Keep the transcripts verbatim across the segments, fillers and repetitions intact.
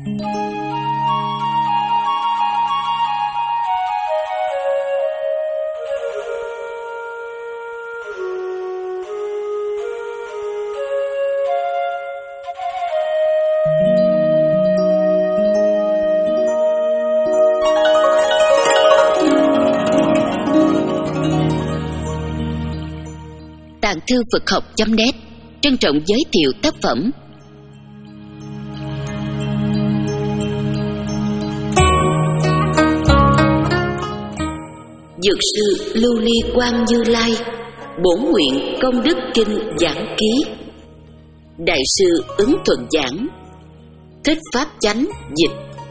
Tàng thư Phật học chấm net trân trọng giới thiệu tác phẩm Dược sư Lưu Ly Quang Như Lai bổn nguyện công đức kinh giảng ký. Đại sư Ứng Thuận giảng, Thích Pháp Chánh dịch.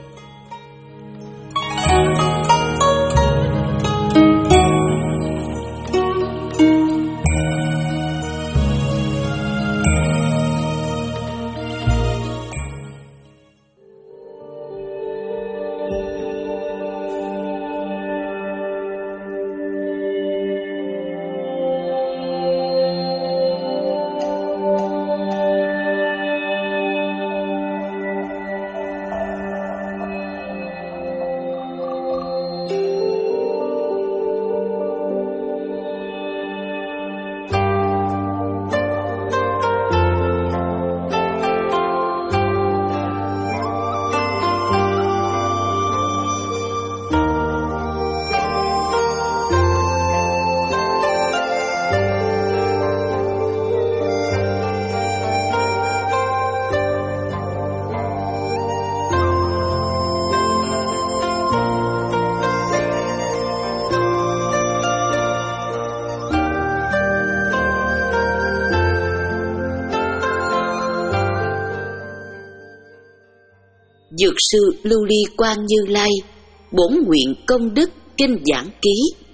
Dược sư Lưu Ly Quang Như Lai bổn nguyện công đức kinh giảng ký.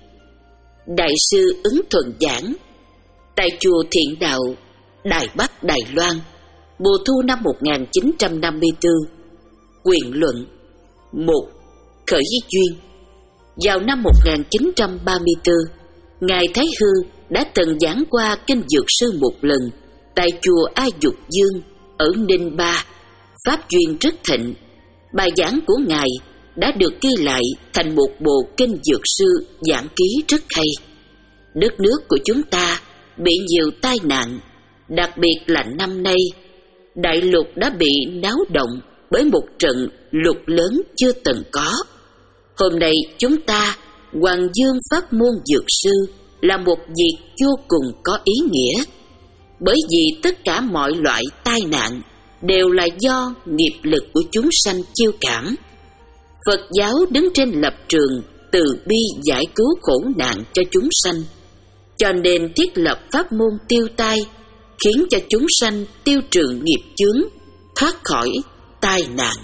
Đại sư Ứng Thuận giảng tại chùa Thiện Đạo, Đài Bắc, Đài Loan, mùa thu năm một nghìn chín trăm năm mươi tư. Quyền luận một. Khởi duyên. Vào năm một nghìn chín trăm ba mươi tư, Ngài Thái Hư đã từng giảng qua kinh Dược sư một lần tại chùa A Dục Dương ở Ninh Ba. Pháp duyên rất thịnh. Bài giảng của Ngài đã được ghi lại thành một bộ kinh Dược sư giảng ký rất hay. Đất nước của chúng ta bị nhiều tai nạn, đặc biệt là năm nay, đại lục đã bị náo động bởi một trận lụt lớn chưa từng có. Hôm nay chúng ta hoàng dương pháp môn Dược sư là một việc vô cùng có ý nghĩa, bởi vì tất cả mọi loại tai nạn đều là do nghiệp lực của chúng sanh chiêu cảm. Phật giáo đứng trên lập trường từ bi giải cứu khổ nạn cho chúng sanh, cho nên thiết lập pháp môn tiêu tai, khiến cho chúng sanh tiêu trừ nghiệp chướng, thoát khỏi tai nạn.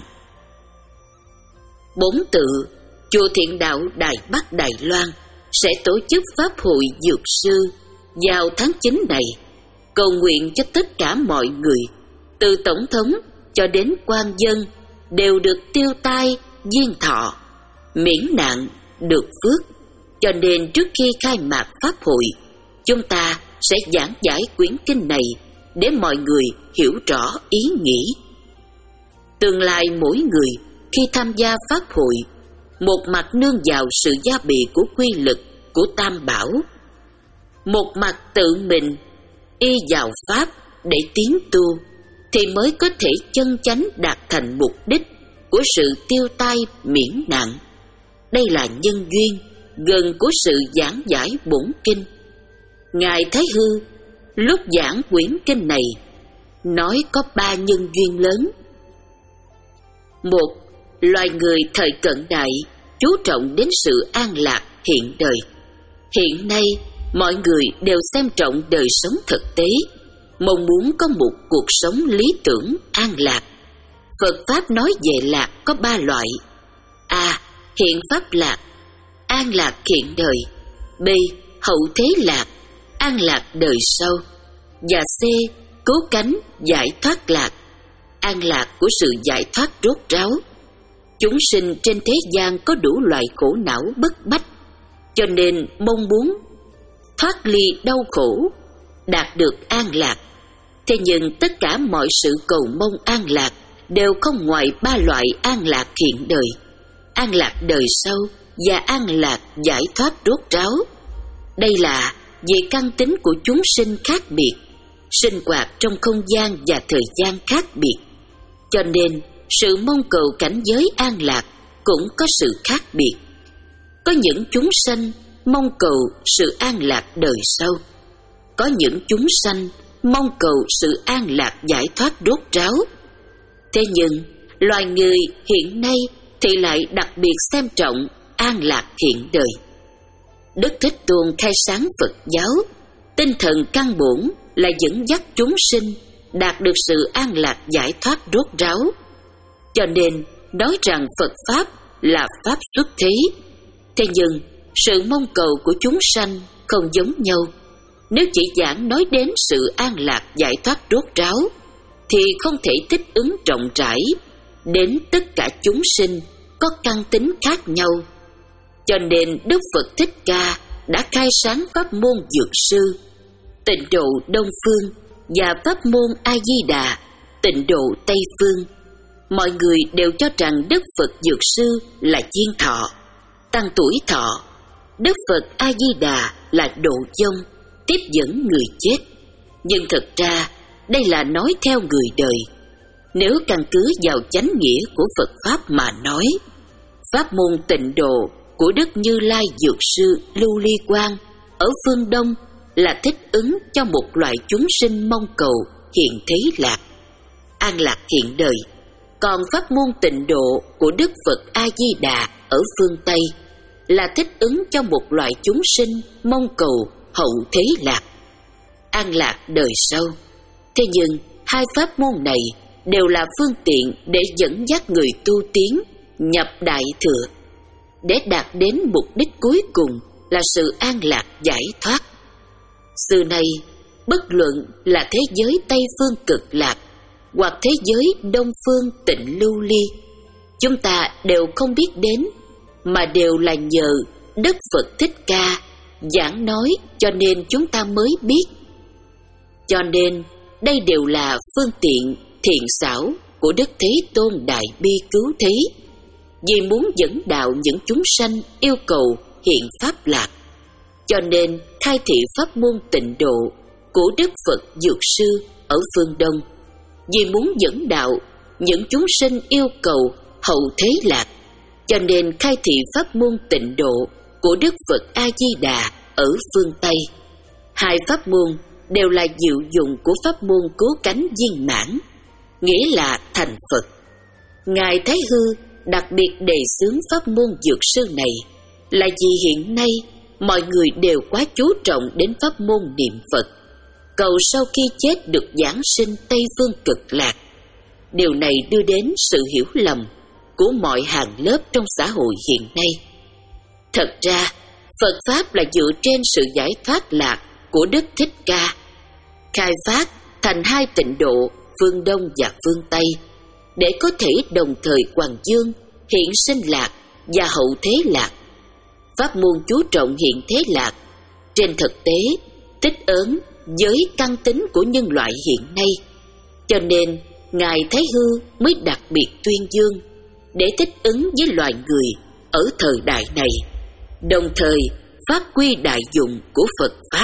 Bốn tự, chùa Thiện Đạo Đài Bắc, Đài Loan sẽ tổ chức pháp hội Dược sư vào tháng chín này, cầu nguyện cho tất cả mọi người, từ tổng thống cho đến quan dân, đều được tiêu tai, viên thọ, miễn nạn, được phước. Cho nên trước khi khai mạc pháp hội, chúng ta sẽ giảng giải quyển kinh này để mọi người hiểu rõ ý nghĩ. Tương lai mỗi người khi tham gia pháp hội, một mặt nương vào sự gia bị của quy lực của Tam Bảo, một mặt tự mình y vào pháp để tiến tu, thì mới có thể chân chánh đạt thành mục đích của sự tiêu tai miễn nạn. Đây là nhân duyên gần của sự giảng giải bổn kinh. Ngài Thái Hư lúc giảng quyển kinh này nói có ba nhân duyên lớn. Một, loài người thời cận đại chú trọng đến sự an lạc hiện đời. Hiện nay mọi người đều xem trọng đời sống thực tế, mong muốn có một cuộc sống lý tưởng an lạc. Phật Pháp nói về lạc có ba loại: A. Hiện pháp lạc, an lạc hiện đời. B. Hậu thế lạc, an lạc đời sau. Và C. Cứu cánh giải thoát lạc, an lạc của sự giải thoát rốt ráo. Chúng sinh trên thế gian có đủ loại khổ não bức bách, cho nên mong muốn thoát ly đau khổ, đạt được an lạc. Thế nhưng tất cả mọi sự cầu mong an lạc đều không ngoài ba loại an lạc hiện đời: an lạc đời sau và an lạc giải thoát rốt ráo. Đây là vì căn tính của chúng sinh khác biệt, sinh hoạt trong không gian và thời gian khác biệt, cho nên sự mong cầu cảnh giới an lạc cũng có sự khác biệt. Có những chúng sanh mong cầu sự an lạc đời sau, có những chúng sanh mong cầu sự an lạc giải thoát rốt ráo. Thế nhưng loài người hiện nay thì lại đặc biệt xem trọng an lạc hiện đời. Đức Thích Tôn khai sáng Phật giáo, tinh thần căn bổn là dẫn dắt chúng sinh đạt được sự an lạc giải thoát rốt ráo. Cho nên nói rằng Phật Pháp là Pháp xuất thế. Thế nhưng sự mong cầu của chúng sanh không giống nhau. Nếu chỉ giảng nói đến sự an lạc giải thoát rốt ráo thì không thể thích ứng rộng rãi đến tất cả chúng sinh có căn tính khác nhau. Cho nên Đức Phật Thích Ca đã khai sáng pháp môn Dược Sư, Tịnh Độ Đông Phương, và pháp môn A Di Đà, Tịnh Độ Tây Phương. Mọi người đều cho rằng Đức Phật Dược Sư là diên thọ, tăng tuổi thọ. Đức Phật A Di Đà là độ vong, tiếp dẫn người chết. Nhưng thực ra đây là nói theo người đời. Nếu căn cứ vào chánh nghĩa của Phật Pháp mà nói, pháp môn Tịnh Độ của Đức Như Lai Dược Sư Lưu Ly Quang ở phương Đông là thích ứng cho một loại chúng sinh mong cầu hiện thế lạc, an lạc hiện đời. Còn pháp môn Tịnh Độ của Đức Phật A Di Đà ở phương Tây là thích ứng cho một loại chúng sinh mong cầu hậu thế lạc, an lạc đời sau. Thế nhưng hai pháp môn này đều là phương tiện để dẫn dắt người tu tiến nhập đại thừa, để đạt đến mục đích cuối cùng là sự an lạc giải thoát. Xưa nay, bất luận là thế giới Tây phương cực lạc hoặc thế giới Đông phương tịnh lưu ly, chúng ta đều không biết đến, mà đều là nhờ Đức Phật Thích Ca giảng nói cho nên chúng ta mới biết. Cho nên đây đều là phương tiện thiện xảo của Đức Thế Tôn Đại Bi cứu thế, vì muốn dẫn đạo những chúng sanh yêu cầu hiện pháp lạc. Cho nên khai thị pháp môn Tịnh Độ của Đức Phật Dược Sư ở phương Đông, vì muốn dẫn đạo những chúng sinh yêu cầu hậu thế lạc. Cho nên khai thị pháp môn Tịnh Độ của Đức Phật A Di Đà ở phương Tây. Hai pháp môn đều là diệu dụng của pháp môn cứu cánh viên mãn, nghĩa là thành Phật. Ngài Thái Hư đặc biệt đề xướng pháp môn Dược Sư này là vì hiện nay mọi người đều quá chú trọng đến pháp môn niệm Phật, cầu sau khi chết được giảng sinh Tây phương cực lạc. Điều này đưa đến sự hiểu lầm của mọi hàng lớp trong xã hội hiện nay. Thật ra, Phật Pháp là dựa trên sự giải thoát lạc của Đức Thích Ca, khai phát thành hai tịnh độ phương Đông và phương Tây, để có thể đồng thời hoàng dương, hiện sinh lạc và hậu thế lạc. Pháp môn chú trọng hiện thế lạc, trên thực tế thích ứng với căn tính của nhân loại hiện nay. Cho nên Ngài Thái Hư mới đặc biệt tuyên dương để thích ứng với loài người ở thời đại này, đồng thời phát quy đại dụng của Phật Pháp.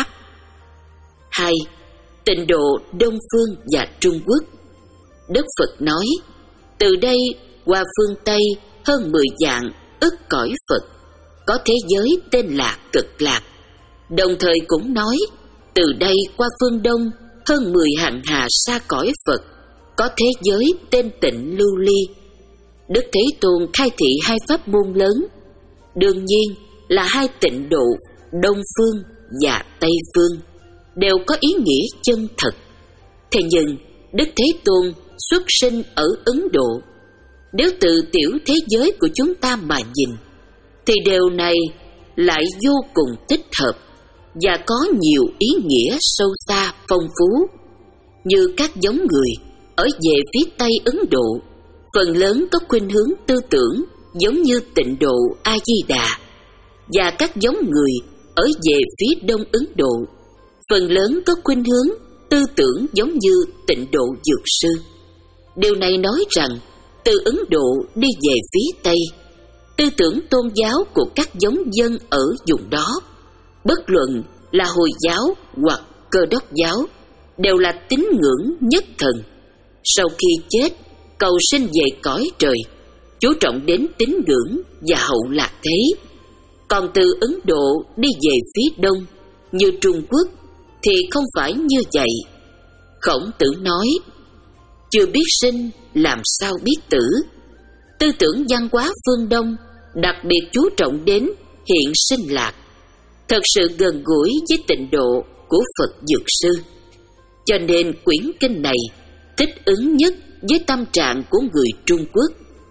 Hai, tịnh độ Đông Phương và Trung Quốc. Đức Phật nói, từ đây qua phương Tây hơn mười vạn ức cõi Phật, có thế giới tên là Cực Lạc. Đồng thời cũng nói, từ đây qua phương Đông hơn mười hàng hà sa cõi Phật, có thế giới tên Tịnh Lưu Ly. Đức Thế Tôn khai thị hai pháp môn lớn, đương nhiên là hai tịnh độ Đông Phương và Tây Phương, đều có ý nghĩa chân thật. Thế nhưng Đức Thế Tôn xuất sinh ở Ấn Độ. Nếu từ tiểu thế giới của chúng ta mà nhìn, thì điều này lại vô cùng thích hợp và có nhiều ý nghĩa sâu xa phong phú. Như các giống người ở về phía Tây Ấn Độ, phần lớn có khuynh hướng tư tưởng giống như tịnh độ A Di Đà, và các giống người ở về phía Đông Ấn Độ, phần lớn có khuynh hướng tư tưởng giống như tịnh độ Dược Sư. Điều này nói rằng từ Ấn Độ đi về phía Tây, tư tưởng tôn giáo của các giống dân ở vùng đó, bất luận là Hồi giáo hoặc Cơ Đốc giáo, đều là tín ngưỡng nhất thần. Sau khi chết, cầu sinh về cõi trời, chú trọng đến tín ngưỡng và hậu lạc thế. Còn từ Ấn Độ đi về phía Đông như Trung Quốc thì không phải như vậy. Khổng Tử nói, chưa biết sinh làm sao biết tử. Tư tưởng văn hóa phương Đông đặc biệt chú trọng đến hiện sinh lạc, thật sự gần gũi với tịnh độ của Phật Dược Sư. Cho nên quyển kinh này thích ứng nhất với tâm trạng của người Trung Quốc.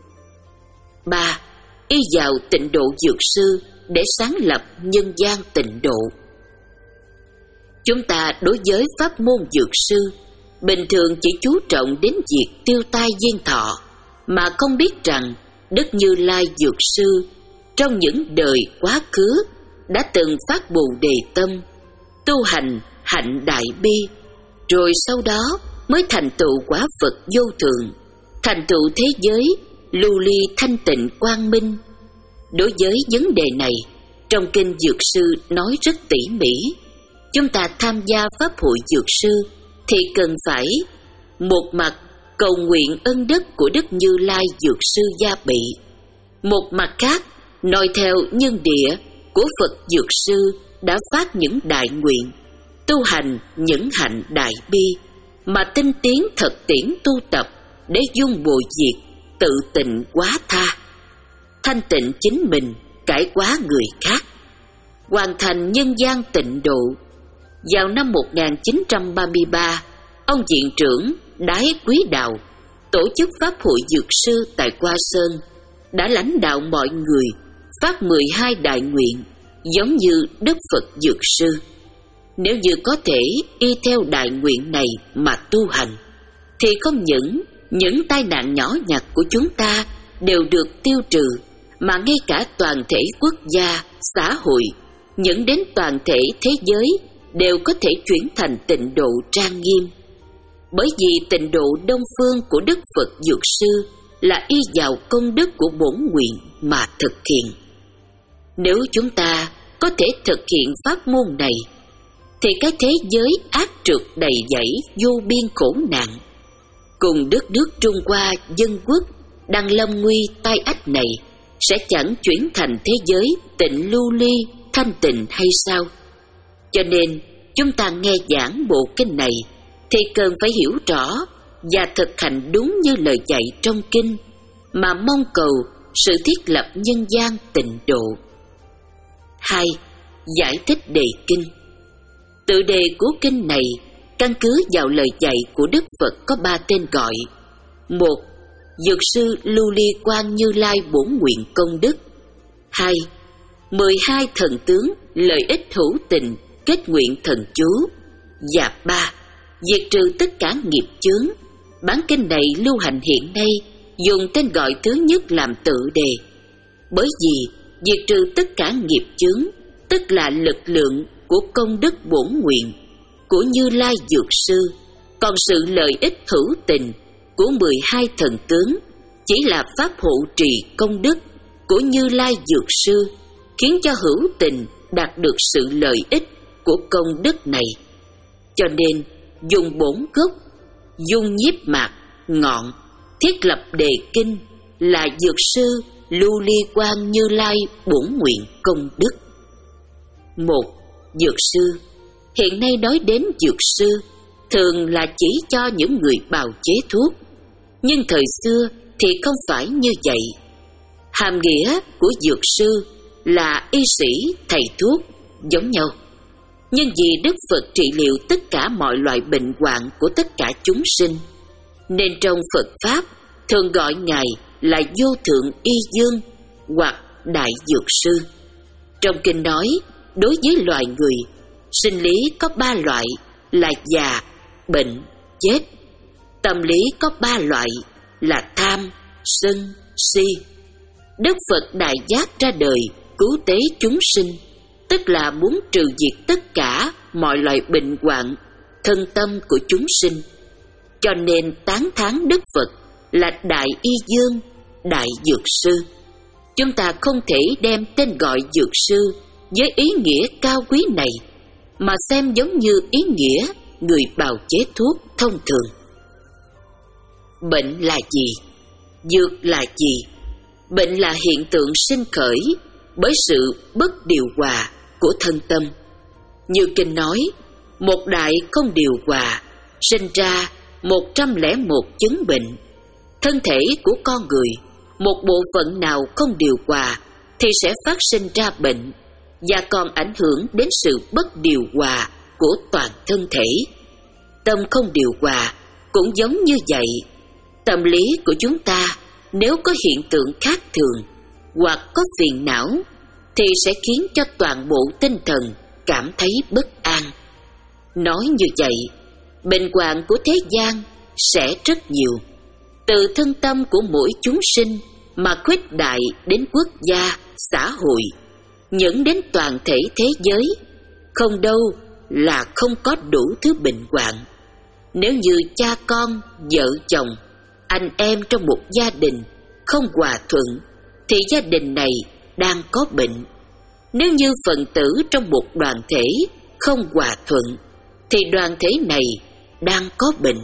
Ba. Y vào tịnh độ Dược Sư để sáng lập nhân gian tịnh độ. Chúng ta đối với pháp môn Dược Sư bình thường chỉ chú trọng đến việc tiêu tai diên thọ, mà không biết rằng Đức Như Lai Dược Sư trong những đời quá khứ đã từng phát bồ đề tâm, tu hành hạnh đại bi, rồi sau đó mới thành tựu quả Phật vô thượng, thành tựu thế giới lưu ly thanh tịnh quang minh. Đối với vấn đề này, trong kinh Dược Sư nói rất tỉ mỉ. Chúng ta tham gia pháp hội Dược Sư thì cần phải một mặt cầu nguyện ân đức của Đức Như Lai Dược Sư gia bị, một mặt khác noi theo nhân địa của Phật Dược Sư đã phát những đại nguyện, tu hành những hạnh đại bi, mà tinh tiến thực tiễn tu tập để dung bồi diệt, tự tịnh quá tha, thanh tịnh chính mình, cải quá người khác, hoàn thành nhân gian tịnh độ. Vào năm một nghìn chín trăm ba mươi ba, ông viện trưởng Đái Quý Đạo tổ chức pháp hội Dược Sư tại Hoa Sơn, đã lãnh đạo mọi người phát mười hai đại nguyện giống như Đức Phật Dược Sư. Nếu như có thể y theo đại nguyện này mà tu hành, thì không những những tai nạn nhỏ nhặt của chúng ta đều được tiêu trừ, mà ngay cả toàn thể quốc gia, xã hội, dẫn đến toàn thể thế giới đều có thể chuyển thành tịnh độ trang nghiêm. Bởi vì tịnh độ đông phương của Đức Phật Dược Sư là y vào công đức của bổn nguyện mà thực hiện. Nếu chúng ta có thể thực hiện pháp môn này, thì cái thế giới ác trượt đầy dẫy vô biên khổ nạn, cùng đất nước Trung Hoa dân quốc đang lâm nguy tai ách này, sẽ chẳng chuyển thành thế giới tịnh lưu ly thanh tịnh hay sao? Cho nên chúng ta nghe giảng bộ kinh này thì cần phải hiểu rõ và thực hành đúng như lời dạy trong kinh, mà mong cầu sự thiết lập nhân gian tịnh độ. Hai. Giải thích đề kinh. Tựa đề của kinh này căn cứ vào lời dạy của Đức Phật có ba tên gọi. Một. Dược Sư Lưu Ly Quang Như Lai bổn nguyện công đức. Hai. Mười hai thần tướng lợi ích hữu tình kết nguyện thần chú. Và ba. Diệt trừ tất cả nghiệp chướng. Bản kinh này lưu hành hiện nay dùng tên gọi thứ nhất làm tựa đề, bởi vì diệt trừ tất cả nghiệp chướng tức là lực lượng của công đức bổn nguyện của Như Lai Dược Sư, còn sự lợi ích hữu tình của mười hai thần tướng chỉ là pháp hộ trì công đức của Như Lai Dược Sư, khiến cho hữu tình đạt được sự lợi ích của công đức này. Cho nên dùng bổn gốc, dung nhiếp mạc, ngọn, thiết lập đề kinh là Dược Sư Lưu Ly Quang Như Lai bổn nguyện công đức. Một. Dược sư. Hiện nay nói đến dược sư thường là chỉ cho những người bào chế thuốc, nhưng thời xưa thì không phải như vậy. Hàm nghĩa của dược sư là y sĩ, thầy thuốc giống nhau, nhưng vì Đức Phật trị liệu tất cả mọi loại bệnh hoạn của tất cả chúng sinh, nên trong Phật Pháp thường gọi Ngài là Vô Thượng Y Dương hoặc Đại Dược Sư. Trong kinh nói, đối với loài người, sinh lý có ba loại là già, bệnh, chết. Tâm lý có ba loại là tham, sân, si. Đức Phật đại giác ra đời cứu tế chúng sinh, tức là muốn trừ diệt tất cả mọi loại bệnh hoạn thân tâm của chúng sinh. Cho nên tán thán Đức Phật là Đại Y Dương, Đại Dược Sư. Chúng ta không thể đem tên gọi Dược Sư với ý nghĩa cao quý này mà xem giống như ý nghĩa người bào chế thuốc thông thường. Bệnh là gì? Dược là gì? Bệnh là hiện tượng sinh khởi bởi sự bất điều hòa của thân tâm. Như kinh nói, một đại không điều hòa, sinh ra một trăm lẻ một chứng bệnh. Thân thể của con người, một bộ phận nào không điều hòa thì sẽ phát sinh ra bệnh, và còn ảnh hưởng đến sự bất điều hòa của toàn thân thể. Tâm không điều hòa cũng giống như vậy. Tâm lý của chúng ta nếu có hiện tượng khác thường hoặc có phiền não thì sẽ khiến cho toàn bộ tinh thần cảm thấy bất an. Nói như vậy, bệnh hoạn của thế gian sẽ rất nhiều, từ thân tâm của mỗi chúng sinh mà khuếch đại đến quốc gia, xã hội, dẫn đến toàn thể thế giới. Không đâu là không có đủ thứ bệnh hoạn. Nếu như cha con, vợ chồng, anh em trong một gia đình không hòa thuận thì gia đình này đang có bệnh. Nếu như phần tử trong một đoàn thể không hòa thuận thì đoàn thể này đang có bệnh.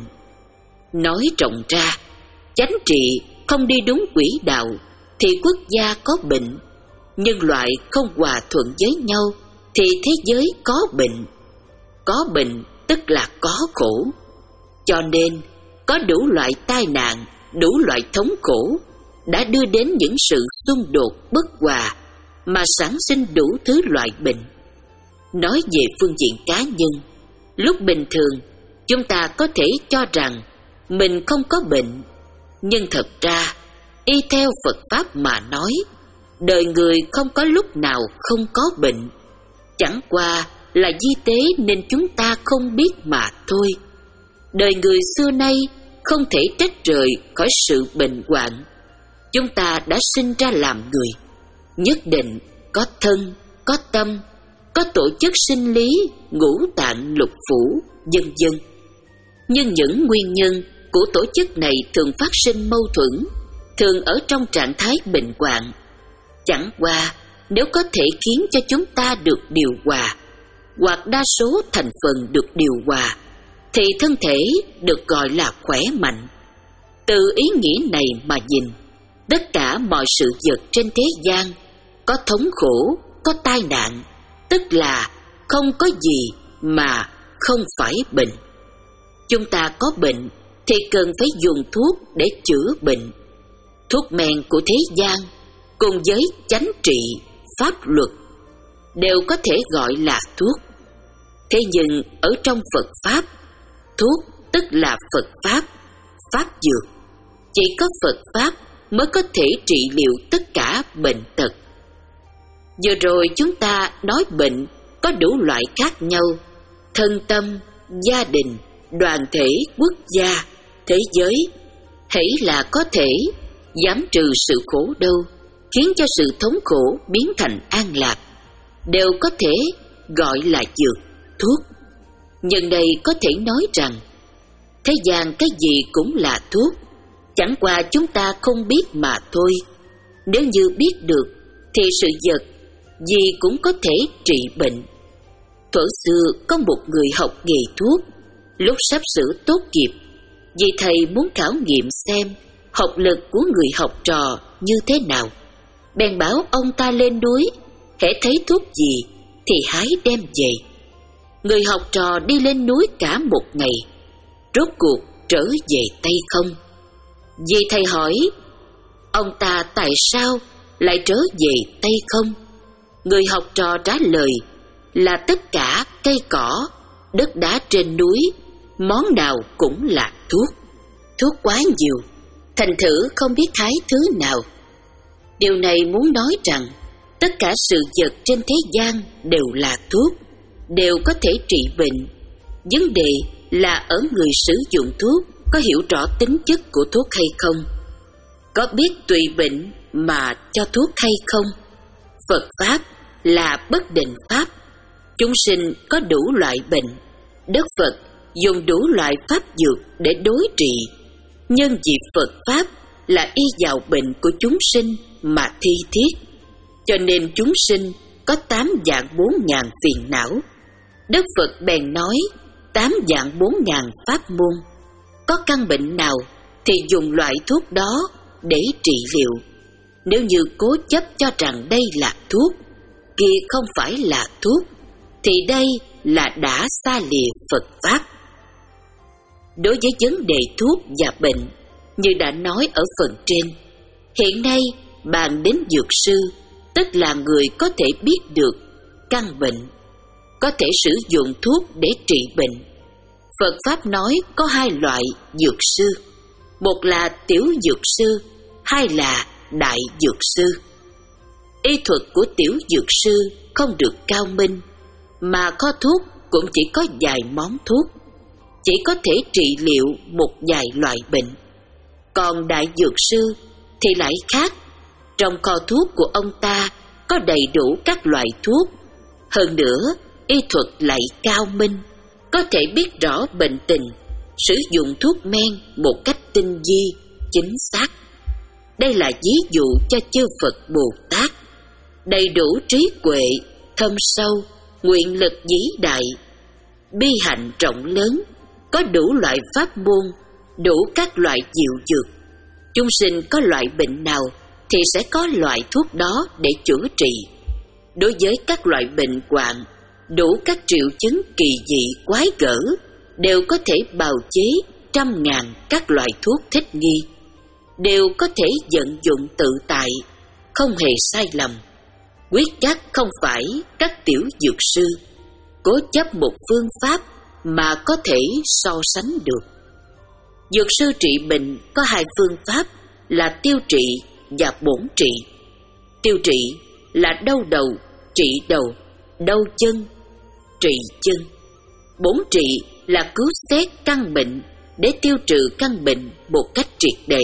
Nói rộng ra, chánh trị không đi đúng quỹ đạo thì quốc gia có bệnh. Nhân loại không hòa thuận với nhau thì thế giới có bệnh. Có bệnh tức là có khổ. Cho nên có đủ loại tai nạn, đủ loại thống khổ đã đưa đến những sự xung đột bất hòa mà sản sinh đủ thứ loại bệnh. Nói về phương diện cá nhân, lúc bình thường chúng ta có thể cho rằng mình không có bệnh, nhưng thật ra y theo Phật Pháp mà nói, đời người không có lúc nào không có bệnh. Chẳng qua là di tế nên chúng ta không biết mà thôi. Đời người xưa nay không thể trách rời khỏi sự bệnh hoạn. Chúng ta đã sinh ra làm người, nhất định có thân, có tâm, có tổ chức sinh lý, ngũ tạng lục phủ, vân vân. Nhưng những nguyên nhân của tổ chức này thường phát sinh mâu thuẫn, thường ở trong trạng thái bệnh hoạn. Chẳng qua nếu có thể khiến cho chúng ta được điều hòa, hoặc đa số thành phần được điều hòa, thì thân thể được gọi là khỏe mạnh. Từ ý nghĩa này mà nhìn, tất cả mọi sự vật trên thế gian có thống khổ, có tai nạn, tức là không có gì mà không phải bệnh. Chúng ta có bệnh thì cần phải dùng thuốc để chữa bệnh. Thuốc men của thế gian cùng với chánh trị, pháp luật đều có thể gọi là thuốc. Thế nhưng ở trong Phật Pháp, thuốc tức là Phật Pháp, Pháp dược. Chỉ có Phật Pháp mới có thể trị liệu tất cả bệnh tật. Vừa rồi chúng ta nói bệnh có đủ loại khác nhau: thân tâm, gia đình, đoàn thể, quốc gia, thế giới. Hãy là có thể giảm trừ sự khổ đau, khiến cho sự thống khổ biến thành an lạc, đều có thể gọi là dược, thuốc. Nhân đây có thể nói rằng thế gian cái gì cũng là thuốc, chẳng qua chúng ta không biết mà thôi. Nếu như biết được thì sự vật gì cũng có thể trị bệnh. Thuở xưa có một người học nghề thuốc, lúc sắp sửa tốt nghiệp, vì thầy muốn khảo nghiệm xem học lực của người học trò như thế nào, bèn bảo ông ta lên núi, hễ thấy thuốc gì thì hái đem về. Người học trò đi lên núi cả một ngày, rốt cuộc trở về tay không. Vì thầy hỏi ông ta tại sao lại trở về tay không, người học trò trả lời là tất cả cây cỏ, đất đá trên núi, món nào cũng là thuốc. Thuốc quá nhiều, thành thử không biết hái thứ nào. Điều này muốn nói rằng tất cả sự vật trên thế gian đều là thuốc, đều có thể trị bệnh. Vấn đề là ở người sử dụng thuốc có hiểu rõ tính chất của thuốc hay không, có biết tùy bệnh mà cho thuốc hay không. Phật Pháp là bất định Pháp. Chúng sinh có đủ loại bệnh, đất Phật dùng đủ loại pháp dược để đối trị, nhưng vì Phật Pháp là y vào bệnh của chúng sinh mà thi thiết, cho nên chúng sinh có tám vạn bốn ngàn phiền não. Đức Phật bèn nói tám vạn bốn ngàn pháp môn, có căn bệnh nào thì dùng loại thuốc đó để trị liệu. Nếu như cố chấp cho rằng đây là thuốc, kia không phải là thuốc, thì đây là đã xa lìa Phật Pháp. Đối với vấn đề thuốc và bệnh, như đã nói ở phần trên, hiện nay bàn đến dược sư, tức là người có thể biết được căn bệnh, có thể sử dụng thuốc để trị bệnh. Phật Pháp nói có hai loại dược sư, một là tiểu dược sư, hai là đại dược sư. Y thuật của tiểu dược sư không được cao minh, mà kho thuốc cũng chỉ có vài món thuốc, chỉ có thể trị liệu một vài loại bệnh. Còn đại dược sư thì lại khác, trong kho thuốc của ông ta có đầy đủ các loại thuốc. Hơn nữa, y thuật lại cao minh, có thể biết rõ bệnh tình, sử dụng thuốc men một cách tinh vi, chính xác. Đây là ví dụ cho chư Phật Bồ Tát, đầy đủ trí huệ, thâm sâu, nguyện lực vĩ đại, bi hạnh rộng lớn, có đủ loại pháp môn, đủ các loại diệu dược. Chúng sinh có loại bệnh nào thì sẽ có loại thuốc đó để chữa trị. Đối với các loại bệnh hoạn, đủ các triệu chứng kỳ dị quái gở, đều có thể bào chế trăm ngàn các loại thuốc thích nghi, đều có thể vận dụng tự tại, không hề sai lầm. Quyết chắc không phải các tiểu dược sư cố chấp một phương pháp mà có thể so sánh được. Dược sư trị bệnh có hai phương pháp là tiêu trị và bổn trị. Tiêu trị là đau đầu, trị đầu, đau chân, trị chân. Bổn trị là cứu xét căn bệnh để tiêu trừ căn bệnh một cách triệt để.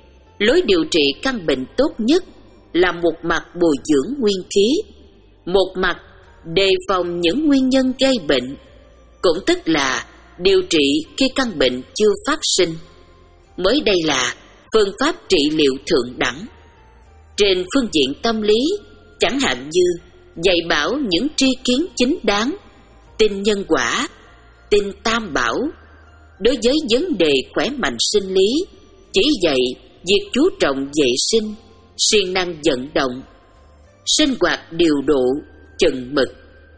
Lối điều trị căn bệnh tốt nhất là một mặt bồi dưỡng nguyên khí, một mặt đề phòng những nguyên nhân gây bệnh, cũng tức là điều trị khi căn bệnh chưa phát sinh. Mới đây là phương pháp trị liệu thượng đẳng. Trên phương diện tâm lý, chẳng hạn như dạy bảo những tri kiến chính đáng, tin nhân quả, tin tam bảo. Đối với vấn đề khỏe mạnh sinh lý, chỉ dạy việc chú trọng vệ sinh, siêng năng vận động, sinh hoạt điều độ, chừng mực.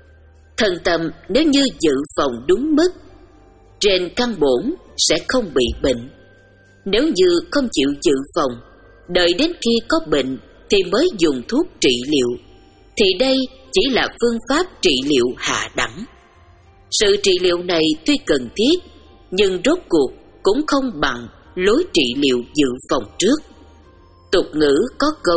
Thân tâm nếu như dự phòng đúng mức, trên căn bổn sẽ không bị bệnh. Nếu như không chịu dự phòng, đợi đến khi có bệnh thì mới dùng thuốc trị liệu, thì đây chỉ là phương pháp trị liệu hạ đẳng. Sự trị liệu này tuy cần thiết, nhưng rốt cuộc cũng không bằng lối trị liệu dự phòng trước. Tục ngữ có câu: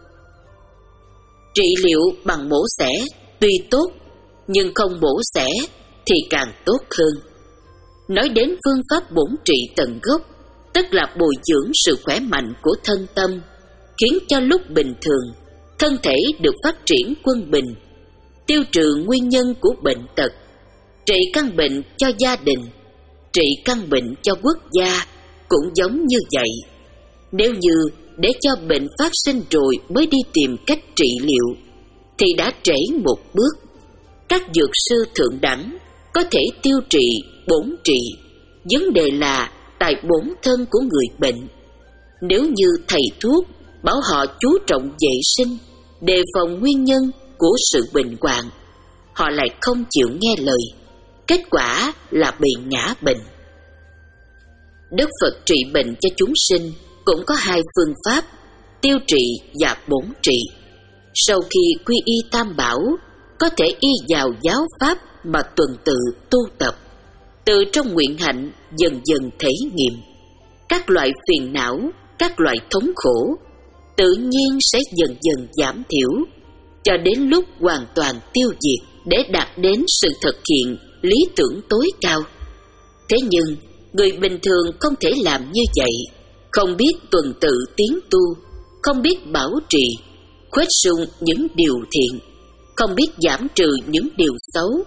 trị liệu bằng mổ xẻ tuy tốt, nhưng không mổ xẻ thì càng tốt hơn. Nói đến phương pháp bổn trị tận gốc, tức là bồi dưỡng sự khỏe mạnh của thân tâm, khiến cho lúc bình thường, thân thể được phát triển quân bình, tiêu trừ nguyên nhân của bệnh tật, trị căn bệnh cho gia đình, trị căn bệnh cho quốc gia, cũng giống như vậy. Nếu như để cho bệnh phát sinh rồi mới đi tìm cách trị liệu, thì đã trễ một bước. Các dược sư thượng đẳng có thể tiêu trị, bổn trị. Vấn đề là tại bổn thân của người bệnh. Nếu như thầy thuốc bảo họ chú trọng vệ sinh, đề phòng nguyên nhân của sự bệnh hoạn, họ lại không chịu nghe lời, kết quả là bị ngã bệnh. Đức Phật trị bệnh cho chúng sinh cũng có hai phương pháp, tiêu trị và bổn trị. Sau khi quy y tam bảo, có thể y vào giáo pháp mà tuần tự tu tập, từ trong nguyện hạnh dần dần thể nghiệm. Các loại phiền não, các loại thống khổ tự nhiên sẽ dần dần giảm thiểu, cho đến lúc hoàn toàn tiêu diệt, để đạt đến sự thực hiện lý tưởng tối cao. Thế nhưng người bình thường không thể làm như vậy, không biết tuần tự tiến tu, không biết bảo trì, khuếch sung những điều thiện, không biết giảm trừ những điều xấu,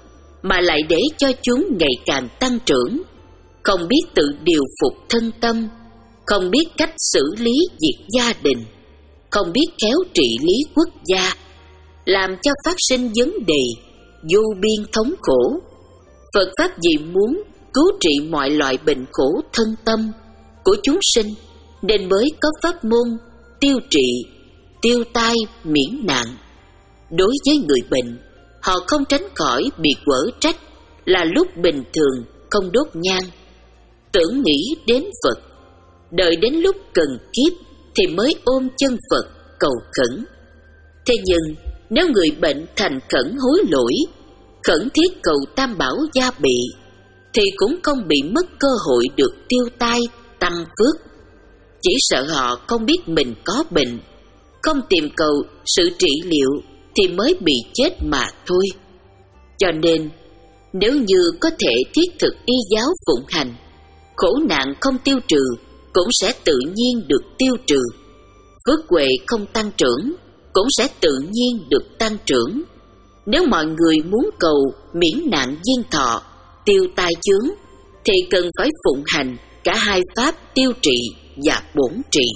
mà lại để cho chúng ngày càng tăng trưởng, không biết tự điều phục thân tâm, không biết cách xử lý việc gia đình, không biết khéo trị lý quốc gia, làm cho phát sinh vấn đề vô biên thống khổ. Phật Pháp vì muốn cứu trị mọi loại bệnh khổ thân tâm của chúng sinh, nên mới có pháp môn tiêu trị, tiêu tai, miễn nạn. Đối với người bệnh, họ không tránh khỏi bị quở trách là lúc bình thường không đốt nhang, tưởng nghĩ đến Phật, đợi đến lúc cần kiếp thì mới ôm chân Phật cầu khẩn. Thế nhưng nếu người bệnh thành khẩn hối lỗi, khẩn thiết cầu Tam Bảo gia bị, thì cũng không bị mất cơ hội được tiêu tai tăng phước. Chỉ sợ họ không biết mình có bệnh, không tìm cầu sự trị liệu thì mới bị chết mà thôi. Cho nên nếu như có thể thiết thực y giáo phụng hành, khổ nạn không tiêu trừ cũng sẽ tự nhiên được tiêu trừ, phước huệ không tăng trưởng cũng sẽ tự nhiên được tăng trưởng. Nếu mọi người muốn cầu miễn nạn diên thọ, tiêu tai chướng, thì cần phải phụng hành cả hai pháp tiêu trị và bổn trị.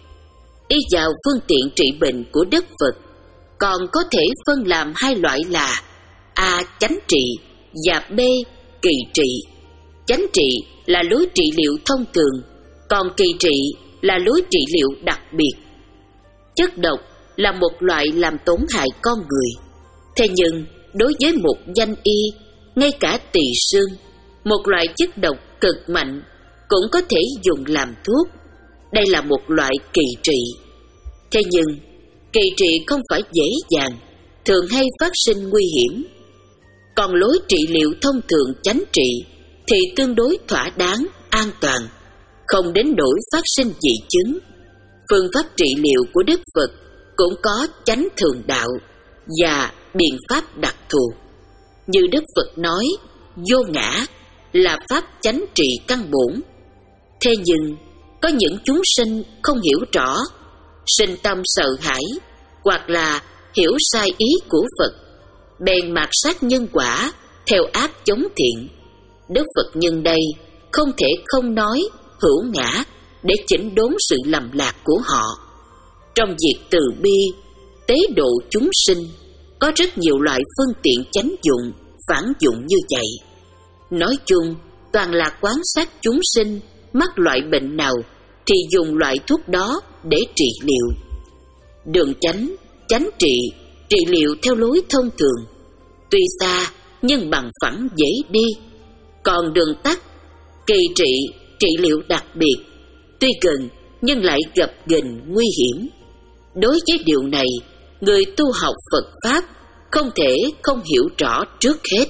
Y vào phương tiện trị bệnh của Đức Phật còn có thể phân làm hai loại là A. Chánh trị và B. Kỳ trị. Chánh trị là lối trị liệu thông thường, còn kỳ trị là lối trị liệu đặc biệt. Chất độc là một loại làm tổn hại con người. Thế nhưng đối với một danh y, ngay cả tỳ xương, một loại chất độc cực mạnh, cũng có thể dùng làm thuốc. Đây là một loại kỳ trị. Thế nhưng kỳ trị không phải dễ dàng, thường hay phát sinh nguy hiểm. Còn lối trị liệu thông thường chánh trị thì tương đối thỏa đáng, an toàn, không đến nỗi phát sinh dị chứng. Phương pháp trị liệu của Đức Phật cũng có chánh thường đạo và biện pháp đặc thù. Như Đức Phật nói, vô ngã là pháp chánh trị căn bổn. Thế nhưng có những chúng sinh không hiểu rõ, sinh tâm sợ hãi, hoặc là hiểu sai ý của Phật, bèn mạt sát nhân quả theo ác chống thiện. Đức Phật nhân đây không thể không nói hữu ngã để chỉnh đốn sự lầm lạc của họ. Trong việc từ bi, tế độ chúng sinh, có rất nhiều loại phương tiện chánh dụng, phản dụng như vậy. Nói chung, toàn là quan sát chúng sinh mắc loại bệnh nào thì dùng loại thuốc đó để trị liệu. Đường chánh, chánh trị, trị liệu theo lối thông thường, tuy xa nhưng bằng phẳng dễ đi. Còn đường tắt, kỳ trị, trị liệu đặc biệt, tuy gần nhưng lại gập ghềnh nguy hiểm. Đối với điều này, người tu học Phật Pháp không thể không hiểu rõ trước hết.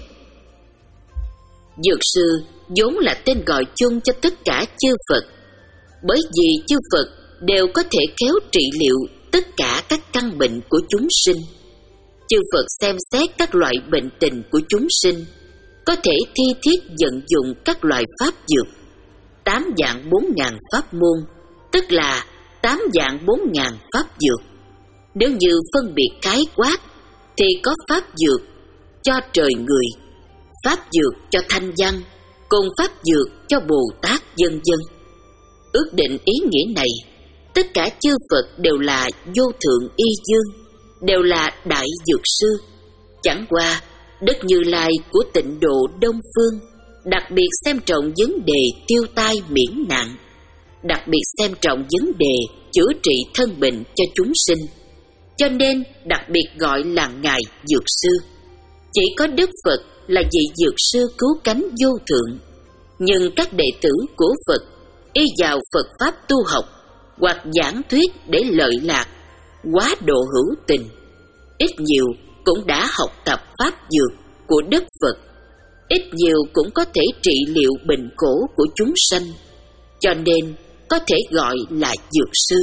Dược sư vốn là tên gọi chung cho tất cả chư Phật, bởi vì chư Phật đều có thể khéo trị liệu tất cả các căn bệnh của chúng sinh. Chư Phật xem xét các loại bệnh tình của chúng sinh, có thể thi thiết vận dụng các loại pháp dược, tám dạng bốn ngàn pháp môn, tức là tám dạng bốn ngàn pháp dược. Nếu như phân biệt khái quát, thì có pháp dược cho trời người, pháp dược cho thanh văn, cùng pháp dược cho Bồ Tát vân vân. Ước định ý nghĩa này, tất cả chư Phật đều là vô thượng y dương, đều là đại dược sư. Chẳng qua Đức Như Lai của Tịnh Độ Đông Phương đặc biệt xem trọng vấn đề tiêu tai miễn nạn, đặc biệt xem trọng vấn đề chữa trị thân bệnh cho chúng sinh, cho nên đặc biệt gọi là Ngài Dược Sư. Chỉ có Đức Phật là vị dược sư cứu cánh vô thượng, nhưng các đệ tử của Phật y vào Phật Pháp tu học hoặc giảng thuyết để lợi lạc, quá độ hữu tình, ít nhiều cũng đã học tập pháp dược của Đức Phật, ít nhiều cũng có thể trị liệu bệnh khổ của chúng sanh, cho nên có thể gọi là dược sư.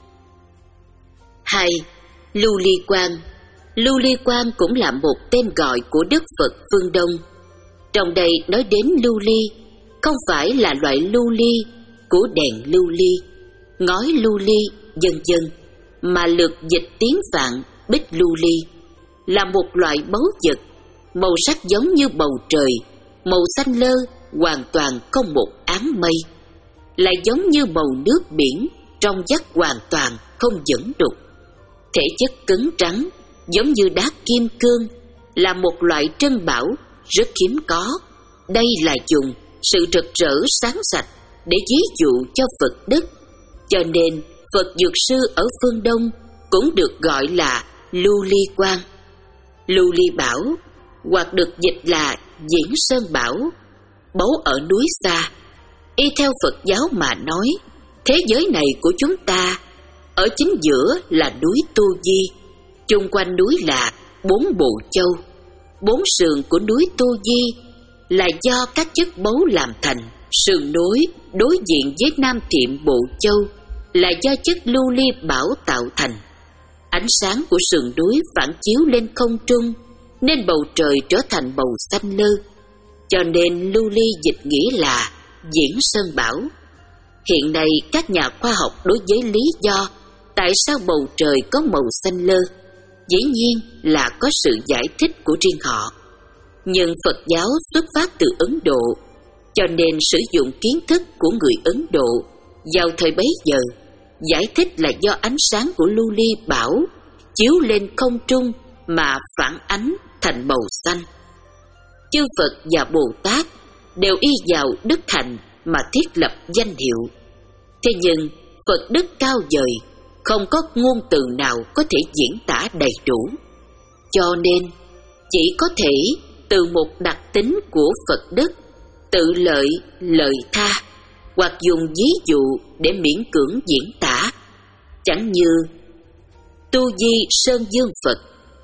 Hai. Lưu Ly Quang. Lưu Ly Quang cũng là một tên gọi của Đức Phật phương Đông. Trong đây nói đến lưu ly, không phải là loại lưu ly của đèn lưu ly, ngói lưu ly, vân vân, mà lược dịch tiếng Phạn bích lưu ly, là một loại báu vật màu sắc giống như bầu trời, màu xanh lơ, hoàn toàn không một áng mây, lại giống như màu nước biển, trong vắt hoàn toàn không dẫn đục. Thể chất cứng trắng, giống như đá kim cương, là một loại trân bảo rất hiếm có. Đây là dùng sự rực rỡ sáng sạch để ví dụ cho Phật đất, cho nên Phật Dược Sư ở phương Đông cũng được gọi là Lưu Ly Quang, Lưu Ly Bảo, hoặc được dịch là Diễn Sơn Bảo, báu ở núi xa. Y theo Phật giáo mà nói, thế giới này của chúng ta, ở chính giữa là núi Tu Di, chung quanh núi là bốn bộ châu. Bốn sườn của núi Tu Di là do các chất báu làm thành. Sườn núi đối diện với Nam Thiệm Bộ Châu là do chất lưu ly bảo tạo thành. Ánh sáng của sườn núi phản chiếu lên không trung, nên bầu trời trở thành màu xanh lơ. Cho nên lưu ly dịch nghĩa là Diễn Sơn Bảo. Hiện nay các nhà khoa học đối với lý do tại sao bầu trời có màu xanh lơ, dĩ nhiên là có sự giải thích của riêng họ. Nhưng Phật giáo xuất phát từ Ấn Độ, cho nên sử dụng kiến thức của người Ấn Độ vào thời bấy giờ, giải thích là do ánh sáng của lưu ly bảo chiếu lên không trung mà phản ánh thành màu xanh. Chư Phật và Bồ Tát đều y vào đức hạnh mà thiết lập danh hiệu. Thế nhưng Phật đức cao vời, không có ngôn từ nào có thể diễn tả đầy đủ. Cho nên chỉ có thể từ một đặc tính của Phật đức, tự lợi, lợi tha, hoặc dùng ví dụ để miễn cưỡng diễn tả. Chẳng như Tu Di Sơn Dương Phật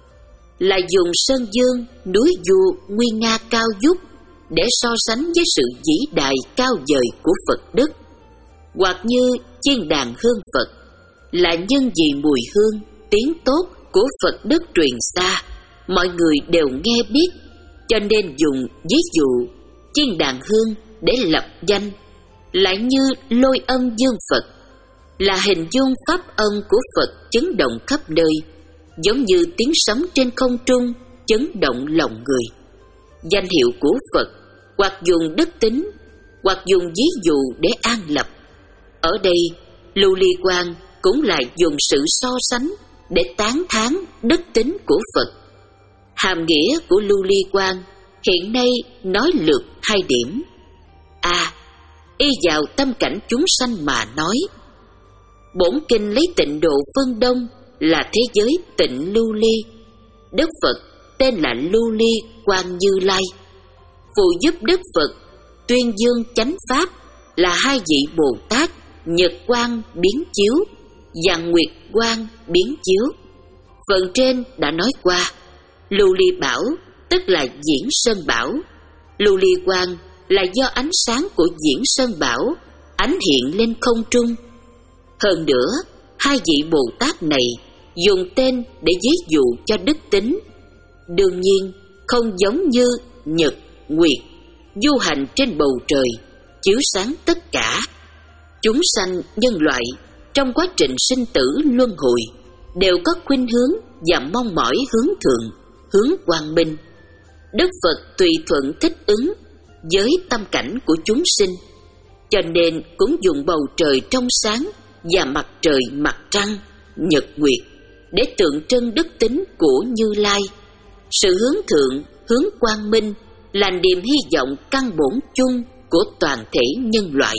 là dùng Sơn Dương, núi Du nguy nga cao vút để so sánh với sự vĩ đại cao vời của Phật đức. Hoặc như Chiên Đàn Hương Phật là nhân vì mùi hương, tiếng tốt của Phật đức truyền xa, mọi người đều nghe biết, cho nên dùng ví dụ Chiên Đàn Hương để lập danh. Lại như Lôi Âm Dương Phật là hình dung pháp âm của Phật chấn động khắp nơi, giống như tiếng sấm trên không trung chấn động lòng người. Danh hiệu của Phật hoặc dùng đức tính, hoặc dùng ví dụ để an lập. Ở đây Lưu Ly Quang cũng là dùng sự so sánh để tán thán đức tính của Phật. Hàm nghĩa của Lưu Ly Quang hiện nay nói lược hai điểm. A. À, y vào tâm cảnh chúng sanh mà nói. Bổn kinh lấy Tịnh Độ phương Đông là thế giới Tịnh Lưu Ly. Đức Phật tên là Lưu Ly Quang Như Lai. Phụ giúp Đức Phật tuyên dương chánh pháp là hai vị Bồ Tát Nhật Quang biến chiếu và Nguyệt Quang biến chiếu. Phần trên đã nói qua, Lưu Ly Bảo tức là Diễn Sơn Bảo. Lưu Ly Quang là do ánh sáng của Diễn Sơn Bảo ánh hiện lên không trung. Hơn nữa, hai vị Bồ Tát này dùng tên để ví dụ cho đức tính. Đương nhiên không giống như Nhật, Nguyệt du hành trên bầu trời chiếu sáng tất cả. Chúng sanh nhân loại trong quá trình sinh tử luân hồi đều có khuynh hướng và mong mỏi hướng thượng, hướng quang minh. Đức Phật tùy thuận thích ứng với tâm cảnh của chúng sinh, cho nên cũng dùng bầu trời trong sáng và mặt trời, mặt trăng, nhật nguyệt để tượng trưng đức tính của Như Lai. Sự hướng thượng, hướng quang minh là niềm hy vọng căn bổn chung của toàn thể nhân loại.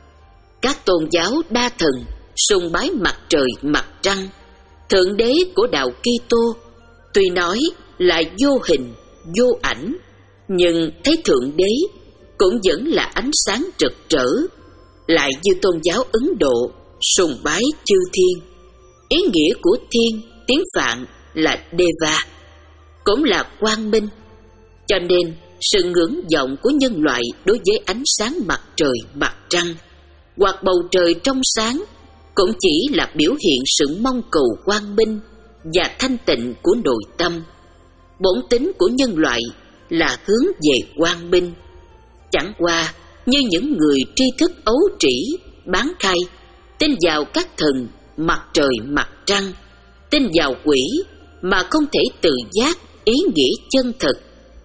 Các tôn giáo đa thần sùng bái mặt trời, mặt trăng, thượng đế của đạo Kitô tuy nói là vô hình, vô ảnh, nhưng thấy thượng đế cũng vẫn là ánh sáng rực rỡ. Lại như tôn giáo Ấn Độ sùng bái chư thiên, ý nghĩa của thiên tiếng Phạn là Deva, cũng là quang minh. Cho nên sự ngưỡng vọng của nhân loại đối với ánh sáng mặt trời, mặt trăng hoặc bầu trời trong sáng cũng chỉ là biểu hiện sự mong cầu quang minh và thanh tịnh của nội tâm. Bổn tính của nhân loại là hướng về quang minh. Chẳng qua như những người tri thức ấu trĩ, bán khai, tin vào các thần, mặt trời, mặt trăng, tin vào quỷ mà không thể tự giác ý nghĩa chân thật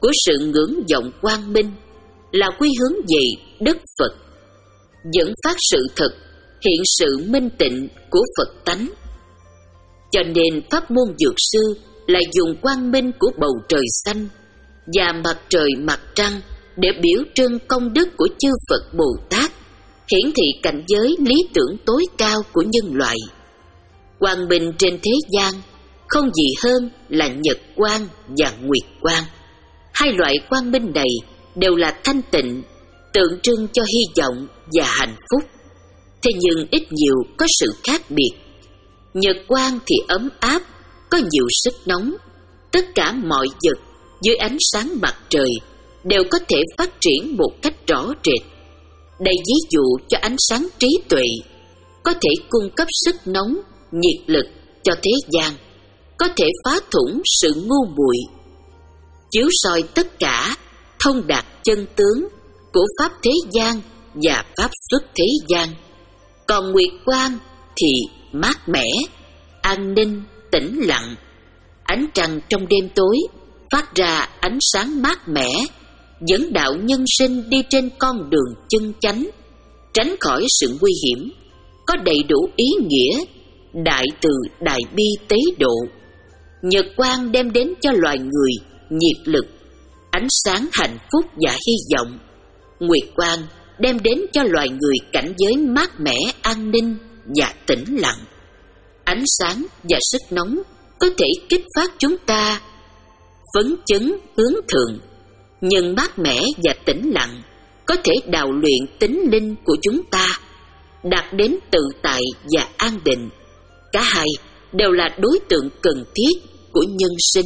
của sự ngưỡng vọng quang minh là quy hướng về Đức Phật, dẫn phát sự thật, hiện sự minh tịnh của Phật tánh. Cho nên pháp môn dược sư là dùng quang minh của bầu trời xanh và mặt trời mặt trăng để biểu trưng công đức của chư Phật Bồ Tát, hiển thị cảnh giới lý tưởng tối cao của nhân loại. Quang minh trên thế gian không gì hơn là nhật quang và nguyệt quang. Hai loại quang minh này đều là thanh tịnh, tượng trưng cho hy vọng và hạnh phúc. Thế nhưng ít nhiều có sự khác biệt. Nhật quang thì ấm áp, có nhiều sức nóng. Tất cả mọi vật dưới ánh sáng mặt trời đều có thể phát triển một cách rõ rệt. Đây ví dụ cho ánh sáng trí tuệ, có thể cung cấp sức nóng, nhiệt lực cho thế gian, có thể phá thủng sự ngu muội, chiếu soi tất cả, thông đạt chân tướng của pháp thế gian và pháp xuất thế gian. Còn nguyệt quang thì mát mẻ, an ninh, tĩnh lặng. Ánh trăng trong đêm tối phát ra ánh sáng mát mẻ, dẫn đạo nhân sinh đi trên con đường chân chánh, tránh khỏi sự nguy hiểm, có đầy đủ ý nghĩa, đại từ đại bi tế độ. Nhật quang đem đến cho loài người nhiệt lực, ánh sáng hạnh phúc và hy vọng. Nguyệt quang đem đến cho loài người cảnh giới mát mẻ, an ninh và tĩnh lặng. Ánh sáng và sức nóng có thể kích phát chúng ta phấn chấn hướng thượng, nhưng mát mẻ và tĩnh lặng có thể đào luyện tính linh của chúng ta, đạt đến tự tại và an định. Cả hai đều là đối tượng cần thiết của nhân sinh.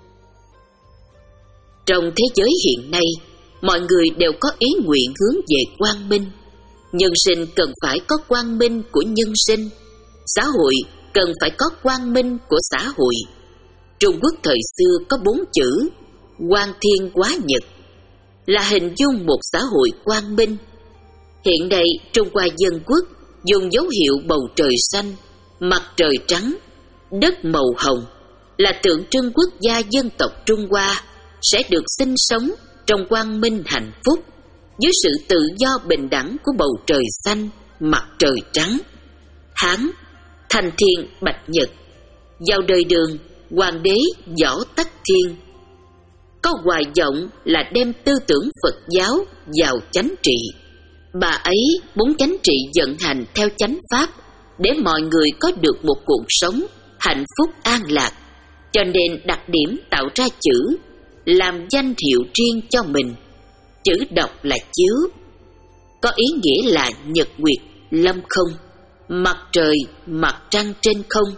Trong thế giới hiện nay, mọi người đều có ý nguyện hướng về quang minh. Nhân sinh cần phải có quang minh của nhân sinh, xã hội cần phải có quang minh của xã hội. Trung Quốc thời xưa có bốn chữ quang thiên hóa nhật, là hình dung một xã hội quang minh. Hiện nay Trung Hoa Dân Quốc dùng dấu hiệu bầu trời xanh, mặt trời trắng, đất màu hồng là tượng trưng quốc gia dân tộc Trung Hoa sẽ được sinh sống trong quang minh hạnh phúc, dưới sự tự do bình đẳng của bầu trời xanh, mặt trời trắng. Hán, Thành Thiên Bạch Nhật. Vào đời Đường, hoàng đế Võ Tắc Thiên có hoài vọng là đem tư tưởng Phật giáo vào chánh trị. Bà ấy muốn chánh trị vận hành theo chánh pháp để mọi người có được một cuộc sống hạnh phúc an lạc, cho nên đặc điểm tạo ra chữ làm danh hiệu riêng cho mình. Chữ đọc là chiếu, có ý nghĩa là nhật nguyệt lâm không, mặt trời mặt trăng trên không.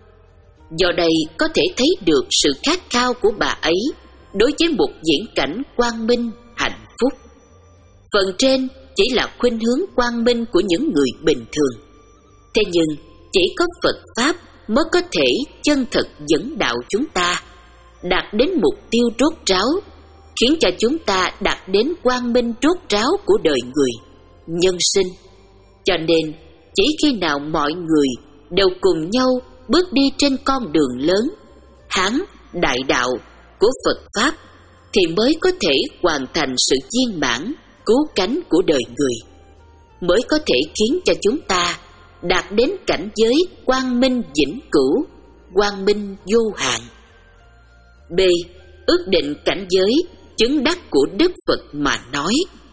Do đây có thể thấy được sự khát khao của bà ấy đối với một viễn cảnh quang minh hạnh phúc. Phần trên chỉ là khuynh hướng quang minh của những người bình thường. Thế nhưng chỉ có Phật Pháp mới có thể chân thực dẫn đạo chúng ta đạt đến mục tiêu rốt ráo, khiến cho chúng ta đạt đến quang minh rốt ráo của đời người, nhân sinh. Cho nên chỉ khi nào mọi người đều cùng nhau bước đi trên con đường lớn, Hán đại đạo của Phật Pháp, thì mới có thể hoàn thành sự viên mãn, cứu cánh của đời người, mới có thể khiến cho chúng ta đạt đến cảnh giới quang minh vĩnh cửu, quang minh vô hạn. B. Ước định cảnh giới chứng đắc của Đức Phật mà nói.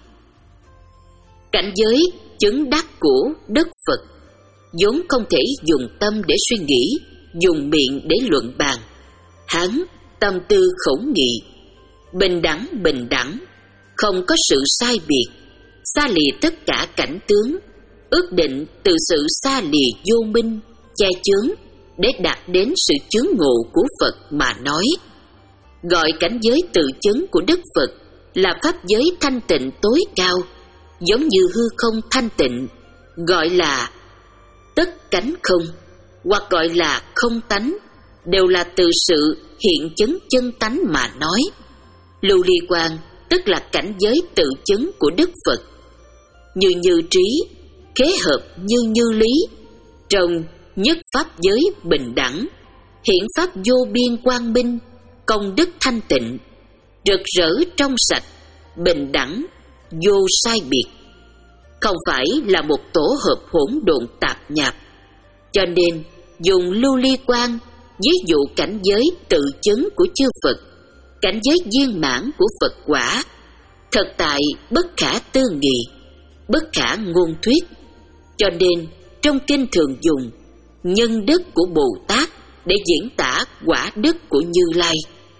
Cảnh giới chứng đắc của Đức Phật vốn không thể dùng tâm để suy nghĩ, dùng miệng để luận bàn. Hắn tâm tư khẩu nghị, bình đẳng bình đẳng, không có sự sai biệt, xa lìa tất cả cảnh tướng, ước định từ sự xa lìa vô minh, che chướng để đạt đến sự chướng ngộ của Phật mà nói. Gọi cảnh giới tự chứng của Đức Phật là pháp giới thanh tịnh tối cao, giống như hư không thanh tịnh, gọi là tất cánh không, hoặc gọi là không tánh, đều là từ sự hiện chứng chân tánh mà nói. Lưu ly quang tức là cảnh giới tự chứng của Đức Phật. Như như trí, kế hợp như như lý, trong nhất pháp giới bình đẳng, hiển pháp vô biên quang minh, công đức thanh tịnh, rực rỡ trong sạch, bình đẳng, vô sai biệt. Không phải là một tổ hợp hỗn độn tạp nhạp. Cho nên dùng lưu ly quang ví dụ cảnh giới tự chứng của chư Phật, cảnh giới viên mãn của Phật quả, thật tại bất khả tư nghị, bất khả ngôn thuyết. Cho nên trong kinh thường dùng nhân đức của Bồ Tát để diễn tả quả đức của Như Lai.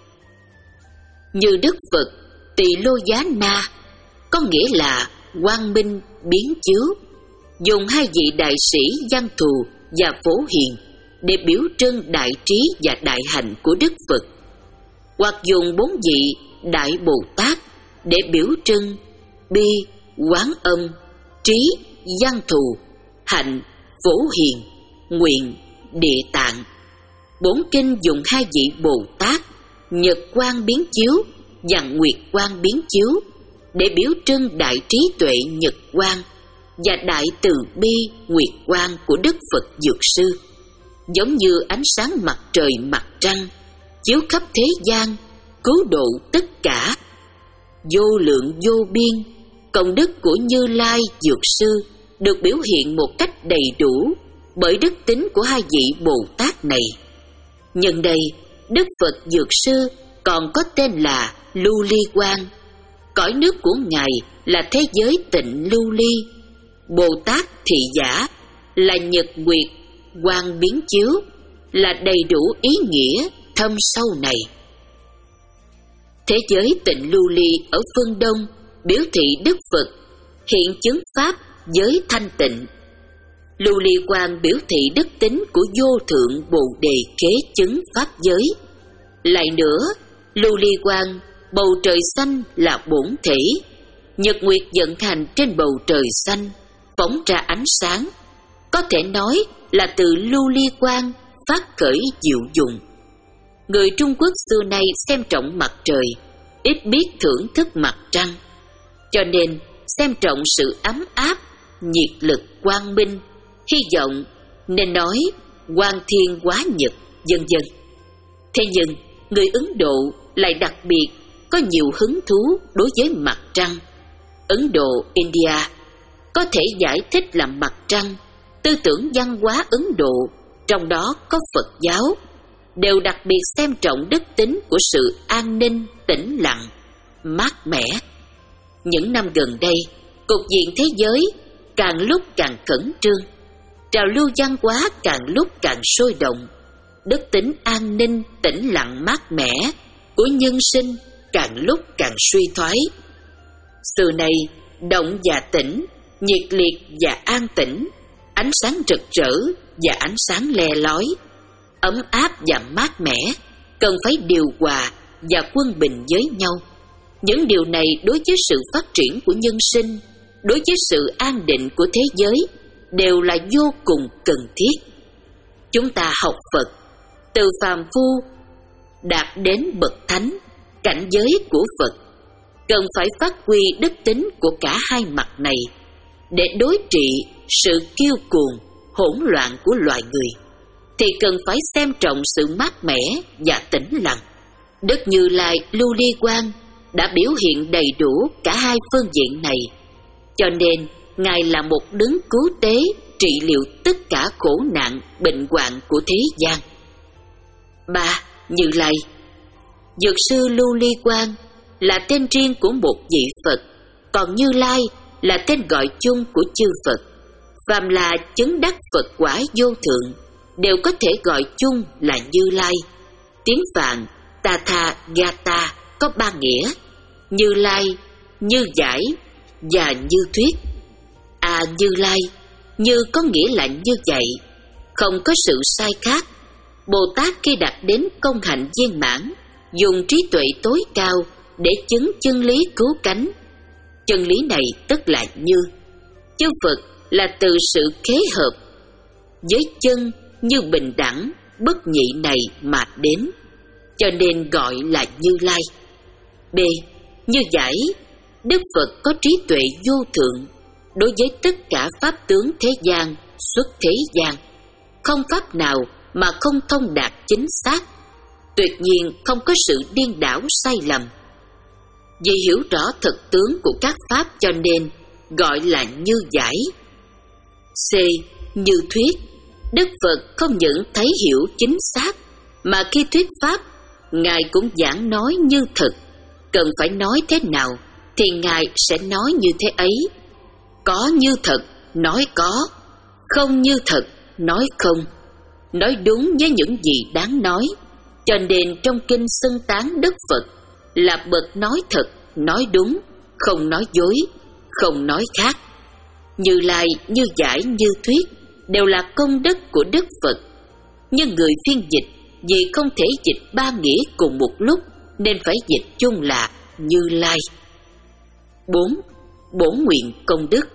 Như đức Phật Tỳ Lô Giá Na có nghĩa là quang minh biến chiếu, dùng hai vị đại sĩ Văn Thù và Phổ Hiền để biểu trưng đại trí và đại hạnh của Đức Phật, hoặc dùng bốn vị Đại Bồ Tát để biểu trưng bi, quán âm, trí, văn thù, hạnh, Phổ Hiền, nguyện, Địa Tạng. Bốn kinh dùng hai vị Bồ Tát Nhật Quang biến chiếu và Nguyệt Quang biến chiếu để biểu trưng đại trí tuệ Nhật Quang và đại từ bi Nguyệt Quang của Đức Phật Dược Sư, giống như ánh sáng mặt trời mặt trăng chiếu khắp thế gian, cứu độ tất cả. Vô lượng vô biên, công đức của Như Lai Dược Sư được biểu hiện một cách đầy đủ bởi đức tính của hai vị Bồ Tát này. Nhân đây, Đức Phật Dược Sư còn có tên là Lưu Ly Quang. Cõi nước của Ngài là thế giới tịnh lưu ly. Bồ Tát Thị Giả là Nhật Nguyệt Quang biến chiếu, là đầy đủ ý nghĩa thâm sâu này. Thế giới tịnh lưu ly ở phương Đông biểu thị Đức Phật hiện chứng pháp giới thanh tịnh. Lưu ly quang biểu thị đức tính của vô thượng Bồ Đề kế chứng pháp giới. Lại nữa, lưu ly quang bầu trời xanh là bổn thể, nhật nguyệt vận hành trên bầu trời xanh phóng ra ánh sáng, có thể nói là từ lưu ly quang phát khởi diệu dụng. Người Trung Quốc xưa nay xem trọng mặt trời, ít biết thưởng thức mặt trăng, cho nên xem trọng sự ấm áp, nhiệt lực, quang minh, hy vọng nên nói quang thiên hóa nhật, vân vân. Thế nhưng người Ấn Độ lại đặc biệt có nhiều hứng thú đối với mặt trăng. Ấn Độ, India có thể giải thích là mặt trăng. Tư tưởng văn hóa Ấn Độ, trong đó có Phật giáo, đều đặc biệt xem trọng đức tính của sự an ninh, tĩnh lặng, mát mẻ. Những năm gần đây, cục diện thế giới càng lúc càng khẩn trương, trào lưu văn hóa càng lúc càng sôi động, đức tính an ninh, tĩnh lặng, mát mẻ của nhân sinh càng lúc càng suy thoái. Xưa nay, động và tĩnh, nhiệt liệt và an tĩnh, ánh sáng rực rỡ và ánh sáng le lói, ấm áp và mát mẻ, cần phải điều hòa và quân bình với nhau. Những điều này đối với sự phát triển của nhân sinh, đối với sự an định của thế giới, đều là vô cùng cần thiết. Chúng ta học Phật, từ phàm phu đạt đến bậc thánh, cảnh giới của Phật, cần phải phát huy đức tính của cả hai mặt này để đối trị sự kiêu cuồng, hỗn loạn của loài người, thì cần phải xem trọng sự mát mẻ và tĩnh lặng. Đức Như Lai Lưu Ly Quang đã biểu hiện đầy đủ cả hai phương diện này, cho nên Ngài là một đấng cứu tế trị liệu tất cả khổ nạn, bệnh hoạn của thế gian. Ba. Như Lai. Dược sư Lưu Ly Quang là tên riêng của một vị Phật, còn Như Lai là tên gọi chung của chư Phật. Phàm là chứng đắc Phật quả vô thượng đều có thể gọi chung là Như Lai. Tiếng Phạn Tathagata có ba nghĩa: Như Lai, Như Giải và Như Thuyết. À, Như Lai, như có nghĩa là như vậy, không có sự sai khác. Bồ Tát khi đạt đến công hạnh viên mãn, dùng trí tuệ tối cao để chứng chân lý cứu cánh. Chân lý này tức là như. Chư Phật là từ sự khế hợp với chân như bình đẳng, bất nhị này mà đến, cho nên gọi là Như Lai. B. Như Giải. Đức Phật có trí tuệ vô thượng đối với tất cả pháp tướng thế gian, xuất thế gian. Không pháp nào mà không thông đạt chính xác, tuyệt nhiên không có sự điên đảo sai lầm. Vì hiểu rõ thực tướng của các pháp cho nên gọi là như giải. C. Như thuyết. Đức Phật không những thấy hiểu chính xác, mà khi thuyết pháp, Ngài cũng giảng nói như thực. Cần phải nói thế nào thì Ngài sẽ nói như thế ấy. Có như thật, nói có. Không như thật, nói không. Nói đúng với những gì đáng nói. Cho nên trong kinh xưng tán Đức Phật là bậc nói thật, nói đúng, không nói dối, không nói khác. Như Lai, như giải, như thuyết đều là công đức của Đức Phật. Nhưng người phiên dịch vì không thể dịch ba nghĩa cùng một lúc nên phải dịch chung là Như Lai. Bốn. Bổn nguyện công đức.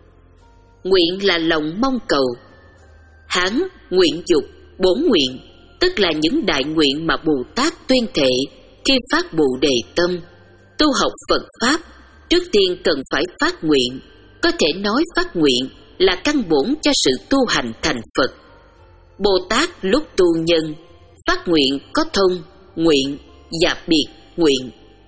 Nguyện là lòng mong cầu. Hán nguyện dục, bổn nguyện tức là những đại nguyện mà Bồ Tát tuyên thệ khi phát Bồ Đề tâm. Tu học Phật Pháp, trước tiên cần phải phát nguyện. Có thể nói phát nguyện là căn bổn cho sự tu hành thành Phật. Bồ Tát lúc tu nhân, phát nguyện có thông, nguyện và biệt nguyện.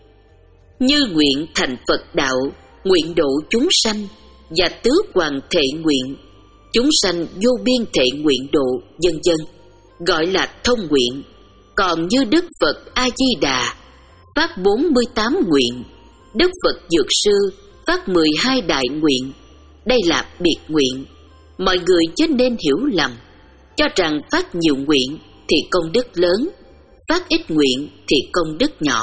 Như nguyện thành Phật đạo, nguyện độ chúng sanh, và tứ hoàng thệ nguyện, chúng sanh vô biên thệ nguyện độ, vân vân, gọi là thông nguyện. Còn như Đức Phật A-di-đà phát bốn mươi tám nguyện, Đức Phật Dược Sư phát mười hai đại nguyện. Đây là biệt nguyện. Mọi người chớ nên hiểu lầm, cho rằng phát nhiều nguyện thì công đức lớn, phát ít nguyện thì công đức nhỏ.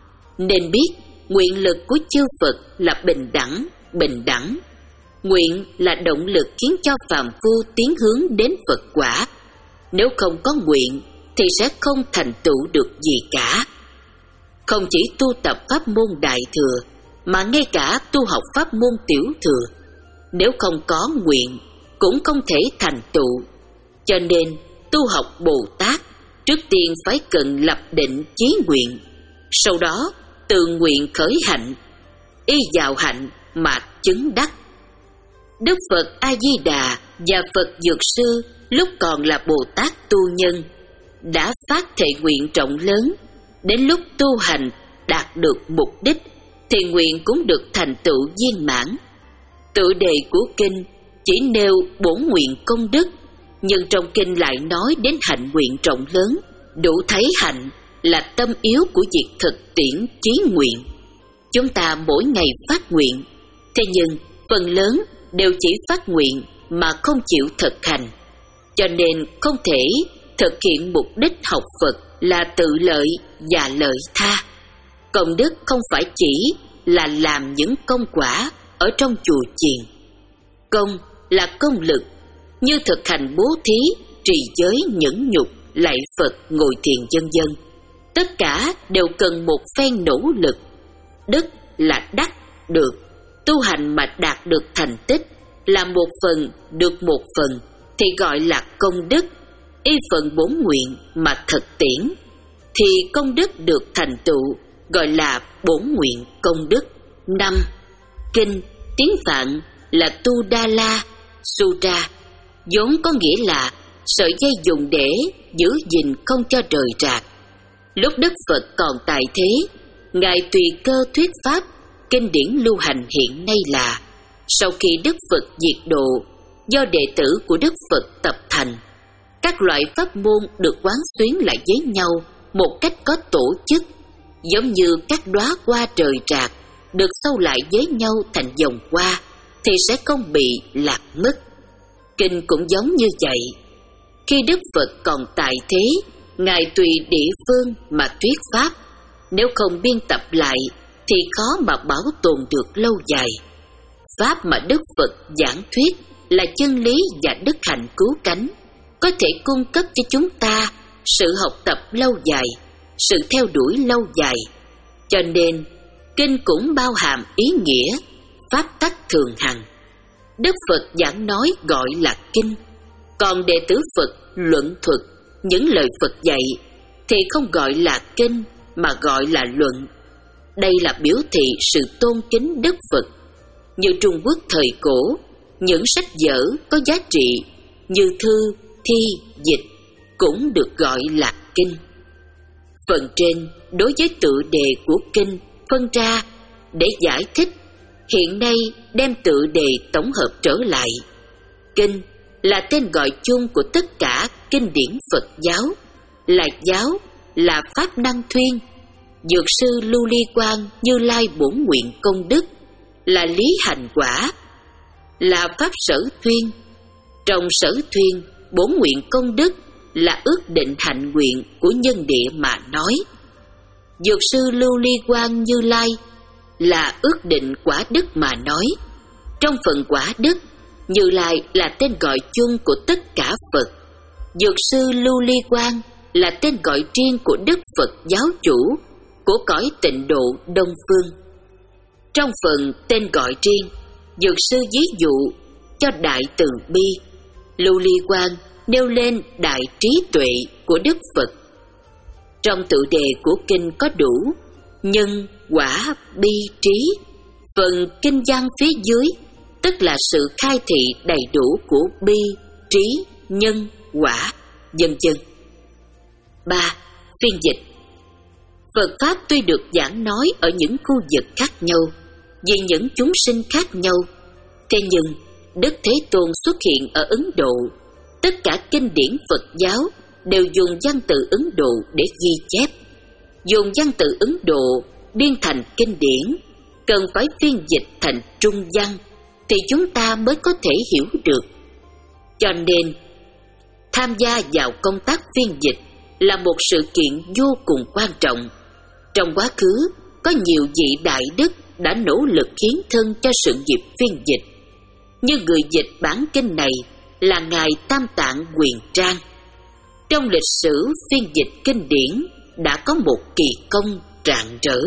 Nên biết nguyện lực của chư Phật là bình đẳng, bình đẳng. Nguyện là động lực khiến cho phàm phu tiến hướng đến Phật quả. Nếu không có nguyện thì sẽ không thành tựu được gì cả. Không chỉ tu tập pháp môn Đại Thừa, mà ngay cả tu học pháp môn Tiểu Thừa, nếu không có nguyện cũng không thể thành tựu. Cho nên tu học Bồ Tát trước tiên phải cần lập định chí nguyện, sau đó từ nguyện khởi hạnh, y vào hạnh mà chứng đắc. Đức Phật A-di-đà và Phật Dược Sư lúc còn là Bồ Tát tu nhân đã phát thệ nguyện rộng lớn. Đến lúc tu hành đạt được mục đích thì nguyện cũng được thành tựu viên mãn. Tựa đề của kinh chỉ nêu bổn nguyện công đức, nhưng trong kinh lại nói đến hạnh nguyện rộng lớn, đủ thấy hạnh là tâm yếu của việc thực tiễn chí nguyện. Chúng ta mỗi ngày phát nguyện, thế nhưng phần lớn đều chỉ phát nguyện mà không chịu thực hành, cho nên không thể thực hiện mục đích học Phật là tự lợi và lợi tha. Công đức không phải chỉ là làm những công quả ở trong chùa chiền. Công là công lực, như thực hành bố thí, trì giới, nhẫn nhục, lạy Phật, ngồi thiền vân vân. Tất cả đều cần một phen nỗ lực. Đức là đắc được, tu hành mà đạt được thành tích, là một phần được một phần thì gọi là công đức. Y phần bổn nguyện mà thực tiễn thì công đức được thành tựu, gọi là bổn nguyện công đức. Năm. Kinh tiếng Phạn là Tu Đa La Sutra, vốn có nghĩa là sợi dây dùng để giữ gìn không cho rời rạc. Lúc Đức Phật còn tại thế, Ngài tùy cơ thuyết pháp. Kinh điển lưu hành hiện nay là sau khi Đức Phật diệt độ, do đệ tử của Đức Phật tập thành, các loại pháp môn được quán xuyến lại với nhau một cách có tổ chức, giống như các đóa hoa rời rạc được sâu lại với nhau thành vòng hoa thì sẽ không bị lạc mất. Kinh cũng giống như vậy. Khi Đức Phật còn tại thế, Ngài tùy địa phương mà thuyết pháp. Nếu không biên tập lại thì khó mà bảo tồn được lâu dài. Pháp mà Đức Phật giảng thuyết là chân lý và đức hạnh cứu cánh, có thể cung cấp cho chúng ta sự học tập lâu dài, sự theo đuổi lâu dài. Cho nên kinh cũng bao hàm ý nghĩa pháp tắc thường hằng. Đức Phật giảng nói gọi là kinh, còn đệ tử Phật luận thuật những lời Phật dạy thì không gọi là kinh mà gọi là luận. Đây là biểu thị sự tôn kính Đức Phật. Như Trung Quốc thời cổ, những sách vở có giá trị như thư, thi, dịch cũng được gọi là kinh. Phần trên đối với tựa đề của kinh phân ra để giải thích, hiện nay đem tựa đề tổng hợp trở lại. Kinh là tên gọi chung của tất cả kinh điển Phật giáo, là giáo, là pháp năng thuyên. Dược sư Lưu Ly Quang Như Lai bổn nguyện công đức, là lý hành quả, là pháp sở thuyên. Trong sở thuyên, bổn nguyện công đức là ước định hạnh nguyện của nhân địa mà nói. Dược sư Lưu Ly Quang Như Lai là ước định quả đức mà nói. Trong phần quả đức, Như Lai là tên gọi chung của tất cả Phật. Dược sư Lưu Ly Quang là tên gọi riêng của Đức Phật giáo chủ của cõi Tịnh độ Đông Phương. Trong phần tên gọi riêng, Dược sư ví dụ cho đại từ bi, Lưu Ly Quang nêu lên đại trí tuệ của Đức Phật. Trong tựa đề của kinh có đủ nhân, quả, bi, trí. Phần kinh văn phía dưới tức là sự khai thị đầy đủ của bi, trí, nhân, quả, vân vân. ba. Phiên dịch. Phật Pháp tuy được giảng nói ở những khu vực khác nhau, vì những chúng sinh khác nhau, thế nhưng Đức Thế Tôn xuất hiện ở Ấn Độ. Tất cả kinh điển Phật giáo đều dùng văn tự Ấn Độ để ghi chép. Dùng văn tự Ấn Độ biên thành kinh điển, cần phải phiên dịch thành trung văn thì chúng ta mới có thể hiểu được. Cho nên, tham gia vào công tác phiên dịch là một sự kiện vô cùng quan trọng. Trong quá khứ, có nhiều vị đại đức đã nỗ lực hiến thân cho sự nghiệp phiên dịch. Như người dịch bản kinh này là Ngài Tam Tạng Quyền Trang. Trong lịch sử phiên dịch kinh điển đã có một kỳ công rạng rỡ.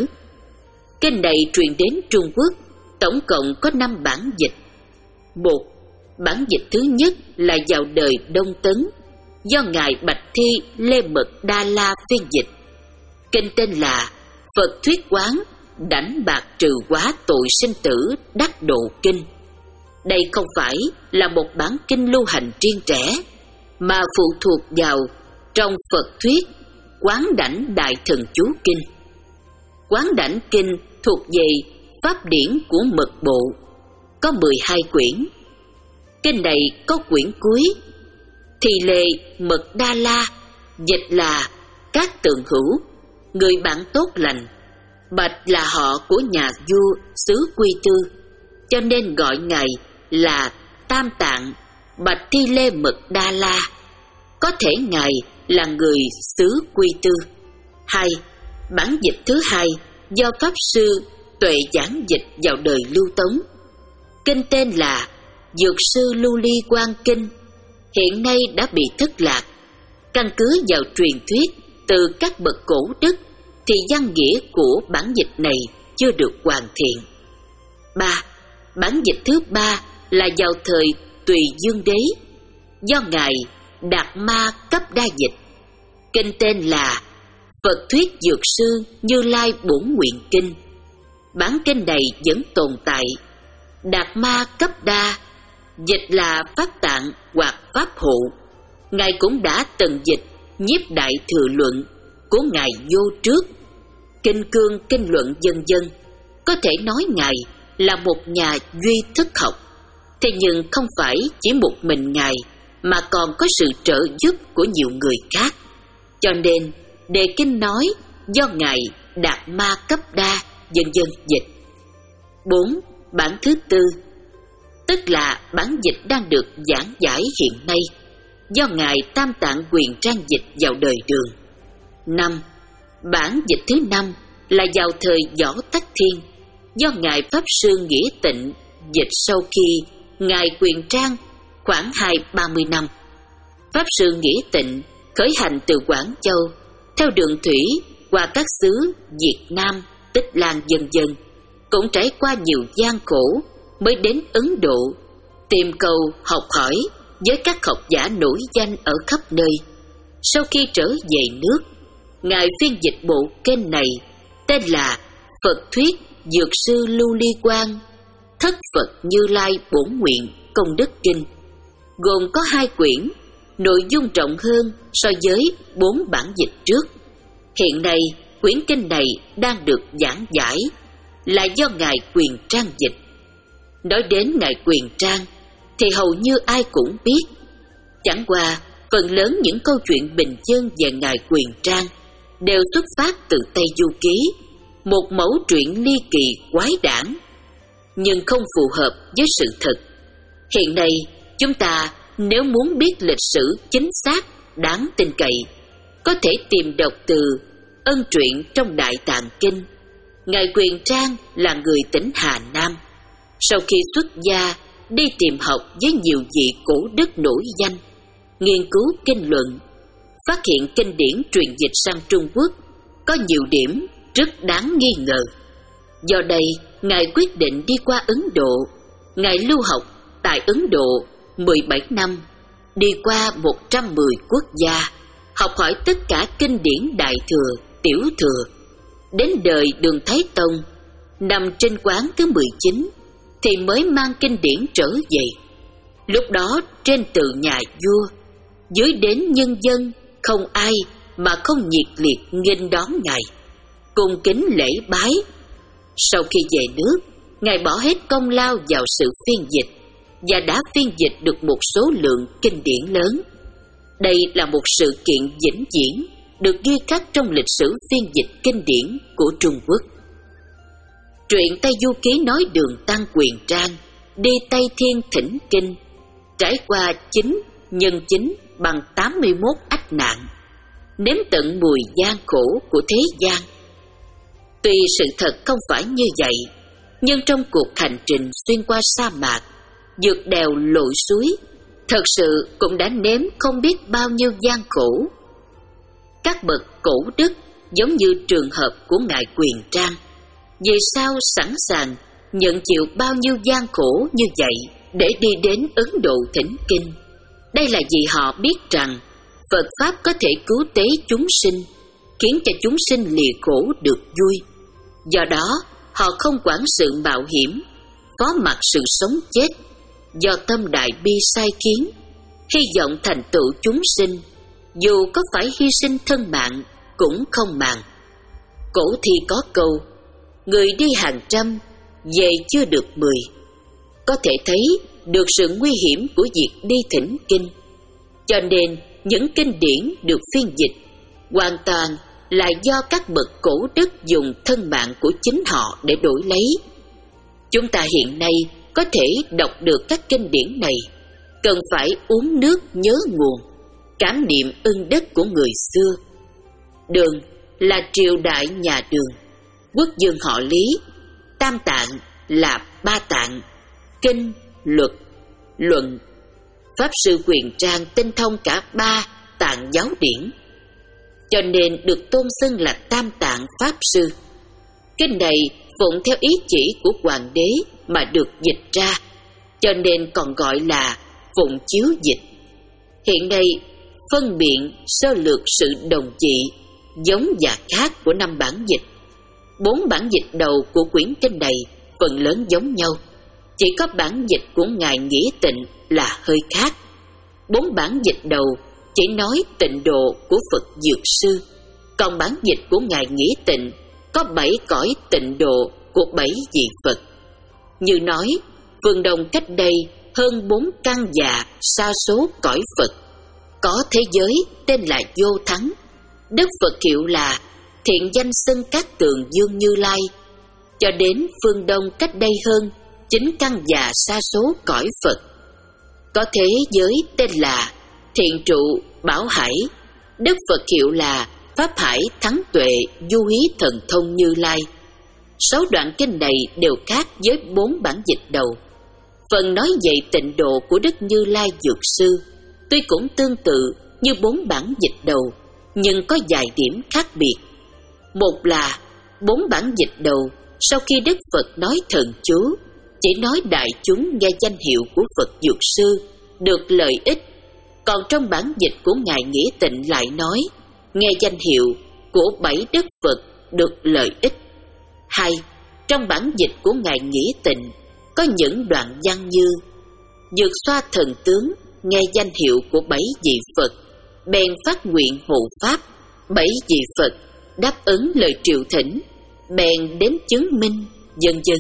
Kinh này truyền đến Trung Quốc, tổng cộng có năm bản dịch. Một, bản dịch thứ nhất là vào đời Đông Tấn, do Ngài Bạch Thi Lê Mật Đa La phiên dịch. Kinh tên là Phật Thuyết Quán Đảnh Bạc Trừ Quá Tội Sinh Tử Đắc Độ Kinh. Đây không phải là một bản kinh lưu hành riêng rẽ, mà phụ thuộc vào trong Phật Thuyết Quán Đảnh Đại Thần Chú Kinh. Quán Đảnh Kinh thuộc về pháp điển của Mật Bộ, có mười hai quyển. Kinh này có quyển cuối Thì Lê Mật Đa La, dịch là các tượng hữu, người bạn tốt lành. Bạch là họ của nhà vua xứ Quy Tư, cho nên gọi Ngài là Tam Tạng Bạch Thi Lê Mật Đa La. Có thể Ngài là người xứ Quy Tư. Hai, bản dịch thứ hai do Pháp Sư Tuệ giảng dịch vào đời Lưu Tống. Kinh tên là Dược sư Lưu Ly Quang Kinh, hiện nay đã bị thất lạc. Căn cứ vào truyền thuyết từ các bậc cổ đức thì văn nghĩa của bản dịch này chưa được hoàn thiện. Ba, bản dịch thứ ba là vào thời Tùy Dương Đế, do Ngài Đạt Ma Cấp Đa dịch. Kinh tên là Phật Thuyết Dược sư Như Lai Bổn Nguyện Kinh. Bản kinh này vẫn tồn tại. Đạt Ma Cấp Đa dịch là Pháp Tạng hoặc Pháp Hộ. Ngài cũng đã từng dịch Nhiếp Đại Thừa Luận của Ngài Vô Trước, Kinh Cương Kinh Luận vân vân. Có thể nói Ngài là một nhà duy thức học. Thế nhưng không phải chỉ một mình Ngài, mà còn có sự trợ giúp của nhiều người khác. Cho nên đề kinh nói do Ngài Đạt Ma Cấp Đa vân vân dịch. Bốn, bản thứ tư, tức là bản dịch đang được giảng giải hiện nay, do Ngài Tam Tạng Quyền Trang dịch vào đời Đường. Năm, bản dịch thứ năm là vào thời Võ Tắc Thiên, do Ngài Pháp Sư Nghĩa Tịnh dịch sau khi Ngài Quyền Trang khoảng hai ba mươi năm. Pháp Sư Nghĩa Tịnh khởi hành từ Quảng Châu theo đường thủy qua các xứ Việt Nam, Tích Lan vân vân, cũng trải qua nhiều gian khổ mới đến Ấn Độ, tìm cầu học hỏi với các học giả nổi danh ở khắp nơi. Sau khi trở về nước, Ngài phiên dịch bộ kinh này tên là Phật Thuyết Dược sư Lưu Ly Quang Thất Phật Như Lai Bổn Nguyện Công Đức Kinh, gồm có hai quyển, nội dung rộng hơn so với bốn bản dịch trước. Hiện nay, quyển kinh này đang được giảng giải. là do Ngài Quyền Trang dịch. Nói đến Ngài Quyền Trang thì hầu như ai cũng biết. Chẳng qua phần lớn những câu chuyện bình dân về Ngài Quyền Trang đều xuất phát từ Tây Du Ký, một mẫu truyện ly kỳ quái đản, nhưng không phù hợp với sự thật. Hiện nay chúng ta nếu muốn biết lịch sử chính xác, đáng tin cậy, có thể tìm đọc từ Ân Truyện trong Đại Tạng Kinh. Ngài Quyền Trang là người tỉnh Hà Nam. Sau khi xuất gia, đi tìm học với nhiều vị cổ đức nổi danh, nghiên cứu kinh luận, phát hiện kinh điển truyền dịch sang Trung Quốc có nhiều điểm rất đáng nghi ngờ. Do đây, Ngài quyết định đi qua Ấn Độ. Ngài lưu học tại Ấn Độ mười bảy năm, đi qua một trăm mười quốc gia, học hỏi tất cả kinh điển Đại Thừa, Tiểu Thừa. Đến đời Đường Thái Tông, nằm trên quán thứ mười chín, thì mới mang kinh điển trở về. Lúc đó trên từ nhà vua, dưới đến nhân dân, không ai mà không nhiệt liệt nghênh đón Ngài, cung kính lễ bái. Sau khi về nước, Ngài bỏ hết công lao vào sự phiên dịch và đã phiên dịch được một số lượng kinh điển lớn. Đây là một sự kiện vĩnh viễn được ghi khắc trong lịch sử phiên dịch kinh điển của Trung Quốc. Truyện Tây Du Ký nói Đường Tăng Quyền Trang đi Tây Thiên thỉnh kinh, trải qua chín nhân chín bằng tám mươi mốt ách nạn, nếm tận mùi gian khổ của thế gian. Tuy sự thật không phải như vậy, nhưng trong cuộc hành trình xuyên qua sa mạc, vượt đèo lội suối, thật sự cũng đã nếm không biết bao nhiêu gian khổ. Các bậc cổ đức giống như trường hợp của Ngài Quyền Trang, vì sao sẵn sàng nhận chịu bao nhiêu gian khổ như vậy để đi đến Ấn Độ thỉnh kinh? Đây là vì họ biết rằng Phật Pháp có thể cứu tế chúng sinh, khiến cho chúng sinh lìa khổ được vui. Do đó, họ không quản sự mạo hiểm, phó mặc sự sống chết, do tâm đại bi sai khiến, hy vọng thành tựu chúng sinh, dù có phải hy sinh thân mạng cũng không màng. Cổ thi có câu, người đi hàng trăm, về chưa được mười. Có thể thấy được sự nguy hiểm của việc đi thỉnh kinh. Cho nên những kinh điển được phiên dịch hoàn toàn là do các bậc cổ đức dùng thân mạng của chính họ để đổi lấy. Chúng ta hiện nay có thể đọc được các kinh điển này, cần phải uống nước nhớ nguồn, cảm niệm ân đức của người xưa. Đường là triều đại nhà Đường, quốc dương họ Lý. Tam tạng là ba tạng, kinh, luật, luận. Pháp sư Quyền Trang tinh thông cả ba tạng giáo điển, cho nên được tôn xưng là Tam Tạng Pháp Sư. Kinh này phụng theo ý chỉ của hoàng đế mà được dịch ra, cho nên còn gọi là phụng chiếu dịch. Hiện nay phân biện sơ lược sự đồng dị, giống và khác của năm bản dịch. Bốn bản dịch đầu của quyển kinh này phần lớn giống nhau, chỉ có bản dịch của Ngài Nghĩa Tịnh là hơi khác. Bốn bản dịch đầu chỉ nói tịnh độ của Phật Dược Sư, còn bản dịch của Ngài Nghĩa Tịnh có bảy cõi tịnh độ của bảy vị Phật. Như nói, phương Đông cách đây hơn bốn căn dạ sa số cõi Phật, có thế giới tên là Vô Thắng, Đức Phật hiệu là Thiện Danh Xưng Các Tường Dương Như Lai. Cho đến phương Đông cách đây hơn chín căn dạ sa số cõi Phật, có thế giới tên là Thiện Trụ Bảo Hải, Đức Phật hiệu là Pháp Hải Thắng Tuệ Du Hí Thần Thông Như Lai. Sáu đoạn kinh này đều khác với bốn bản dịch đầu. Phần nói về tịnh độ của Đức Như Lai Dược Sư tuy cũng tương tự như bốn bản dịch đầu, nhưng có vài điểm khác biệt. Một là bốn bản dịch đầu sau khi Đức Phật nói thần chú, chỉ nói đại chúng nghe danh hiệu của Phật Dược Sư được lợi ích, còn trong bản dịch của Ngài Nghĩa Tịnh lại nói nghe danh hiệu của bảy Đức Phật được lợi ích. Hai, trong bản dịch của Ngài Nghĩa Tịnh có những đoạn văn như: dược xoa thần tướng nghe danh hiệu của bảy vị Phật, bèn phát nguyện hộ pháp. Bảy vị Phật đáp ứng lời triệu thỉnh, bèn đến chứng minh vân vân,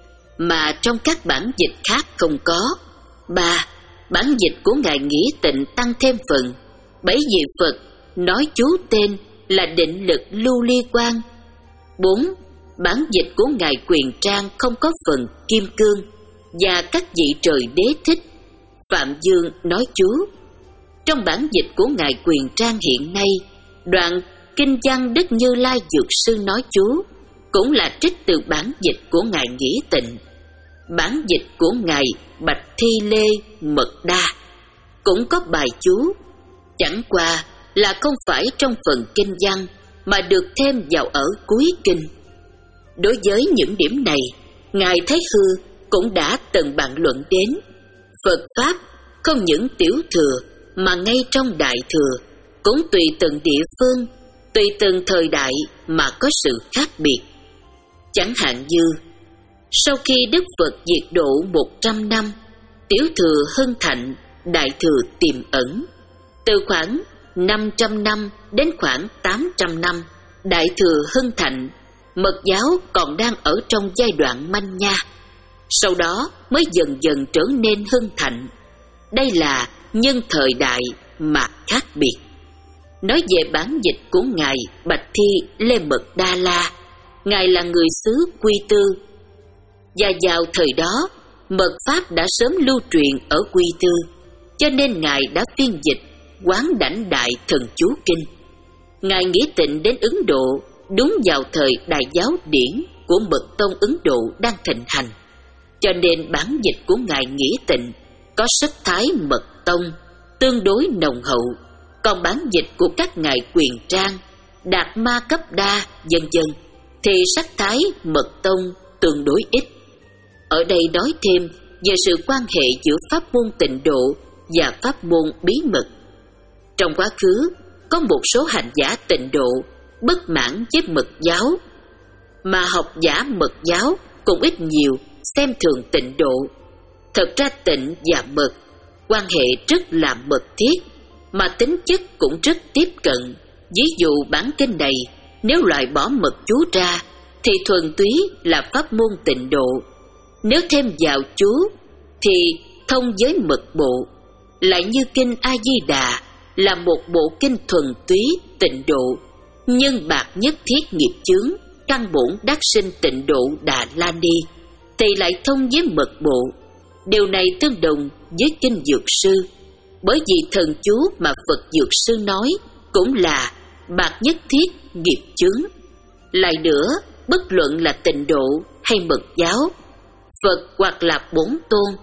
mà trong các bản dịch khác không có. Ba, bản dịch của Ngài Nghĩa Tịnh tăng thêm phần, bởi vì Phật nói chú tên là định lực lưu ly quang. Bốn, bản dịch của Ngài Quyền Trang không có phần kim cương, và các vị trời đế thích. Phạm Dương nói chú. Trong bản dịch của Ngài Quyền Trang hiện nay, đoạn kinh văn Đức Như Lai Dược Sư nói chú cũng là trích từ bản dịch của Ngài Nghĩa Tịnh. Bản dịch của Ngài Bạch Thi Lê Mật Đa cũng có bài chú, chẳng qua là không phải trong phần kinh văn mà được thêm vào ở cuối kinh. Đối với những điểm này, Ngài Thái Hư cũng đã từng bàn luận đến. Phật Pháp không những tiểu thừa mà ngay trong đại thừa cũng tùy từng địa phương, tùy từng thời đại mà có sự khác biệt. Chẳng hạn như sau khi Đức Phật diệt độ một trăm năm, tiểu thừa hưng thạnh, đại thừa tiềm ẩn. Từ khoảng năm trăm năm đến khoảng tám trăm năm, đại thừa hưng thạnh, Mật giáo còn đang ở trong giai đoạn manh nha, sau đó mới dần dần trở nên hưng thạnh. Đây là nhân thời đại mà khác biệt. Nói về bản dịch của Ngài Bạch Thi Lê Mật Đa La, Ngài là người xứ Quy Tư, và vào thời đó mật pháp đã sớm lưu truyền ở Quy Tư, cho nên Ngài đã phiên dịch Quán Đảnh Đại Thần Chú Kinh. Ngài Nghĩa Tịnh đến Ấn Độ đúng vào thời Đại giáo điển của Mật tông Ấn Độ đang thịnh hành, cho nên bản dịch của Ngài Nghĩa Tịnh có sắc thái Mật tông tương đối nồng hậu, còn bản dịch của các ngài Quyền Trang, Đạt Ma Cấp Đa vân vân thì sắc thái Mật tông tương đối ít. Ở đây nói thêm về sự quan hệ giữa pháp môn Tịnh Độ và pháp môn bí mật. Trong quá khứ có một số hành giả Tịnh Độ bất mãn với Mật giáo, mà học giả Mật giáo cũng ít nhiều xem thường Tịnh Độ. Thật ra Tịnh và Mật quan hệ rất là mật thiết, mà tính chất cũng rất tiếp cận. Ví dụ bản kinh này nếu loại bỏ mật chú ra thì thuần túy là pháp môn Tịnh Độ, nếu thêm vào chú thì thông với mật bộ. Lại như kinh A Di Đà là một bộ kinh thuần túy Tịnh Độ, nhưng bạc nhất thiết nghiệp chướng, căn bổn đắc sinh Tịnh Độ Đà La Ni thì lại thông với mật bộ. Điều này tương đồng với kinh Dược Sư, bởi vì thần chú mà Phật Dược Sư nói cũng là bạc nhất thiết nghiệp chướng. Lại nữa, bất luận là Tịnh Độ hay Mật giáo, Phật hoặc là Bổn Tôn,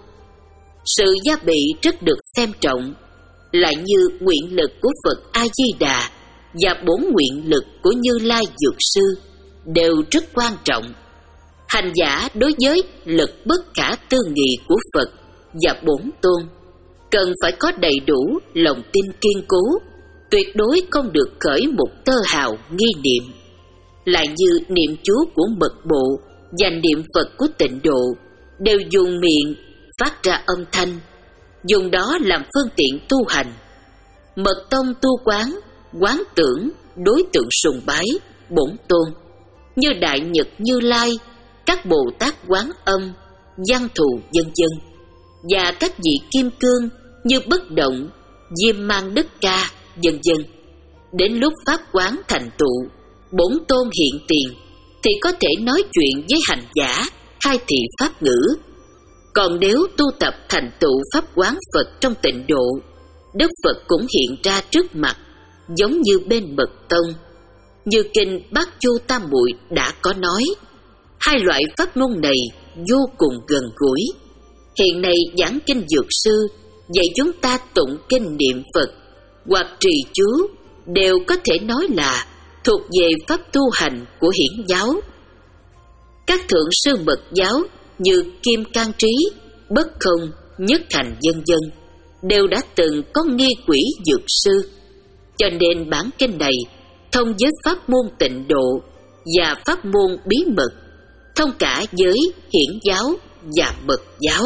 sự gia bị rất được xem trọng. Lại như nguyện lực của Phật A Di Đà và bốn nguyện lực của Như Lai Dược Sư đều rất quan trọng. Hành giả đối với lực bất khả tư nghị của Phật và Bổn Tôn cần phải có đầy đủ lòng tin kiên cố, tuyệt đối không được khởi một tơ hào nghi niệm. Lại như niệm chú của mật bộ và niệm Phật của Tịnh Độ đều dùng miệng phát ra âm thanh, dùng đó làm phương tiện tu hành. Mật tông tu quán, quán tưởng đối tượng sùng bái Bổn Tôn, như Đại Nhật Như Lai, các Bồ Tát Quán Âm, Văn Thù vân vân, và các vị kim cương như Bất Động, Diêm Mang Đức Ca vân vân. Đến lúc pháp quán thành tựu, Bổn Tôn hiện tiền thì có thể nói chuyện với hành giả, khai thị pháp ngữ. Còn nếu tu tập thành tựu pháp quán Phật trong Tịnh Độ, Đức Phật cũng hiện ra trước mặt, giống như bên Mật tông. Như kinh Bát Chu Tam Muội đã có nói, hai loại pháp môn này vô cùng gần gũi. Hiện nay giảng kinh Dược Sư dạy chúng ta tụng kinh niệm Phật hoặc trì chú đều có thể nói là thuộc về pháp tu hành của Hiển giáo. Các thượng sư Mật giáo như Kim Cang Trí, Bất Không, Nhất Thành vân vân đều đã từng có nghi quỷ Dược Sư, cho nên bản kinh này thông với pháp môn Tịnh Độ và pháp môn bí mật, thông cả với Hiển giáo và Mật giáo.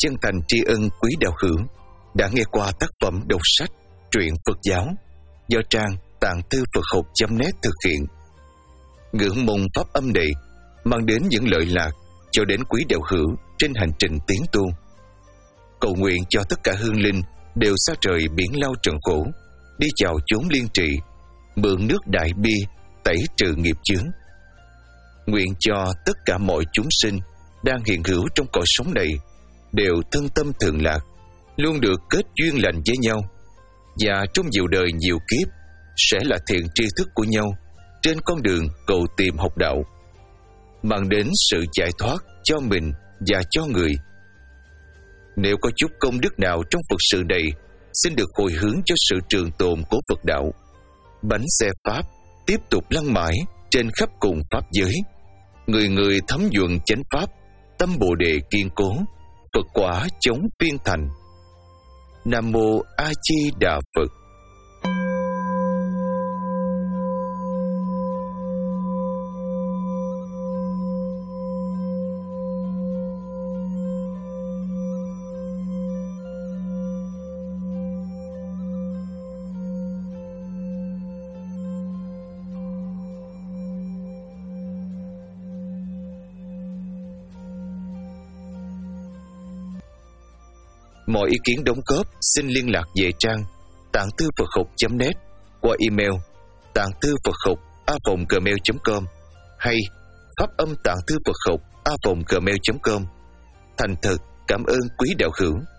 chân thành tri ân quý đạo hữu đã nghe qua tác phẩm đọc sách truyện Phật giáo do trang tạng thư Phật học chấm net thực hiện. Ngưỡng mong pháp âm này mang đến những lợi lạc cho đến quý đạo hữu trên hành trình tiến tu. Cầu nguyện cho tất cả hương linh đều xa trời biển lao trần khổ, đi chào chốn liên trị, mượn nước đại bi tẩy trừ nghiệp chướng. Nguyện cho tất cả mọi chúng sinh đang hiện hữu trong cõi sống này đều thân tâm thường lạc, luôn được kết duyên lành với nhau, và trong nhiều đời nhiều kiếp sẽ là thiện tri thức của nhau trên con đường cầu tìm học đạo, mang đến sự giải thoát cho mình và cho người. Nếu có chút công đức nào trong Phật sự này, xin được hồi hướng cho sự trường tồn của Phật đạo. Bánh xe Pháp tiếp tục lăn mãi trên khắp cùng Pháp giới, người người thấm nhuận chánh Pháp, tâm Bồ Đề kiên cố, Phật quả chống phiên thành. Nam Mô A Di Đà Phật. Mọi ý kiến đóng góp xin liên lạc về trang tạng thư Phật học chấm net qua email tạng thư Phật học a vòng gmail chấm com hay pháp âm tạng thư Phật học a vòng gmail chấm com. Thành thật cảm ơn quý đạo hữu.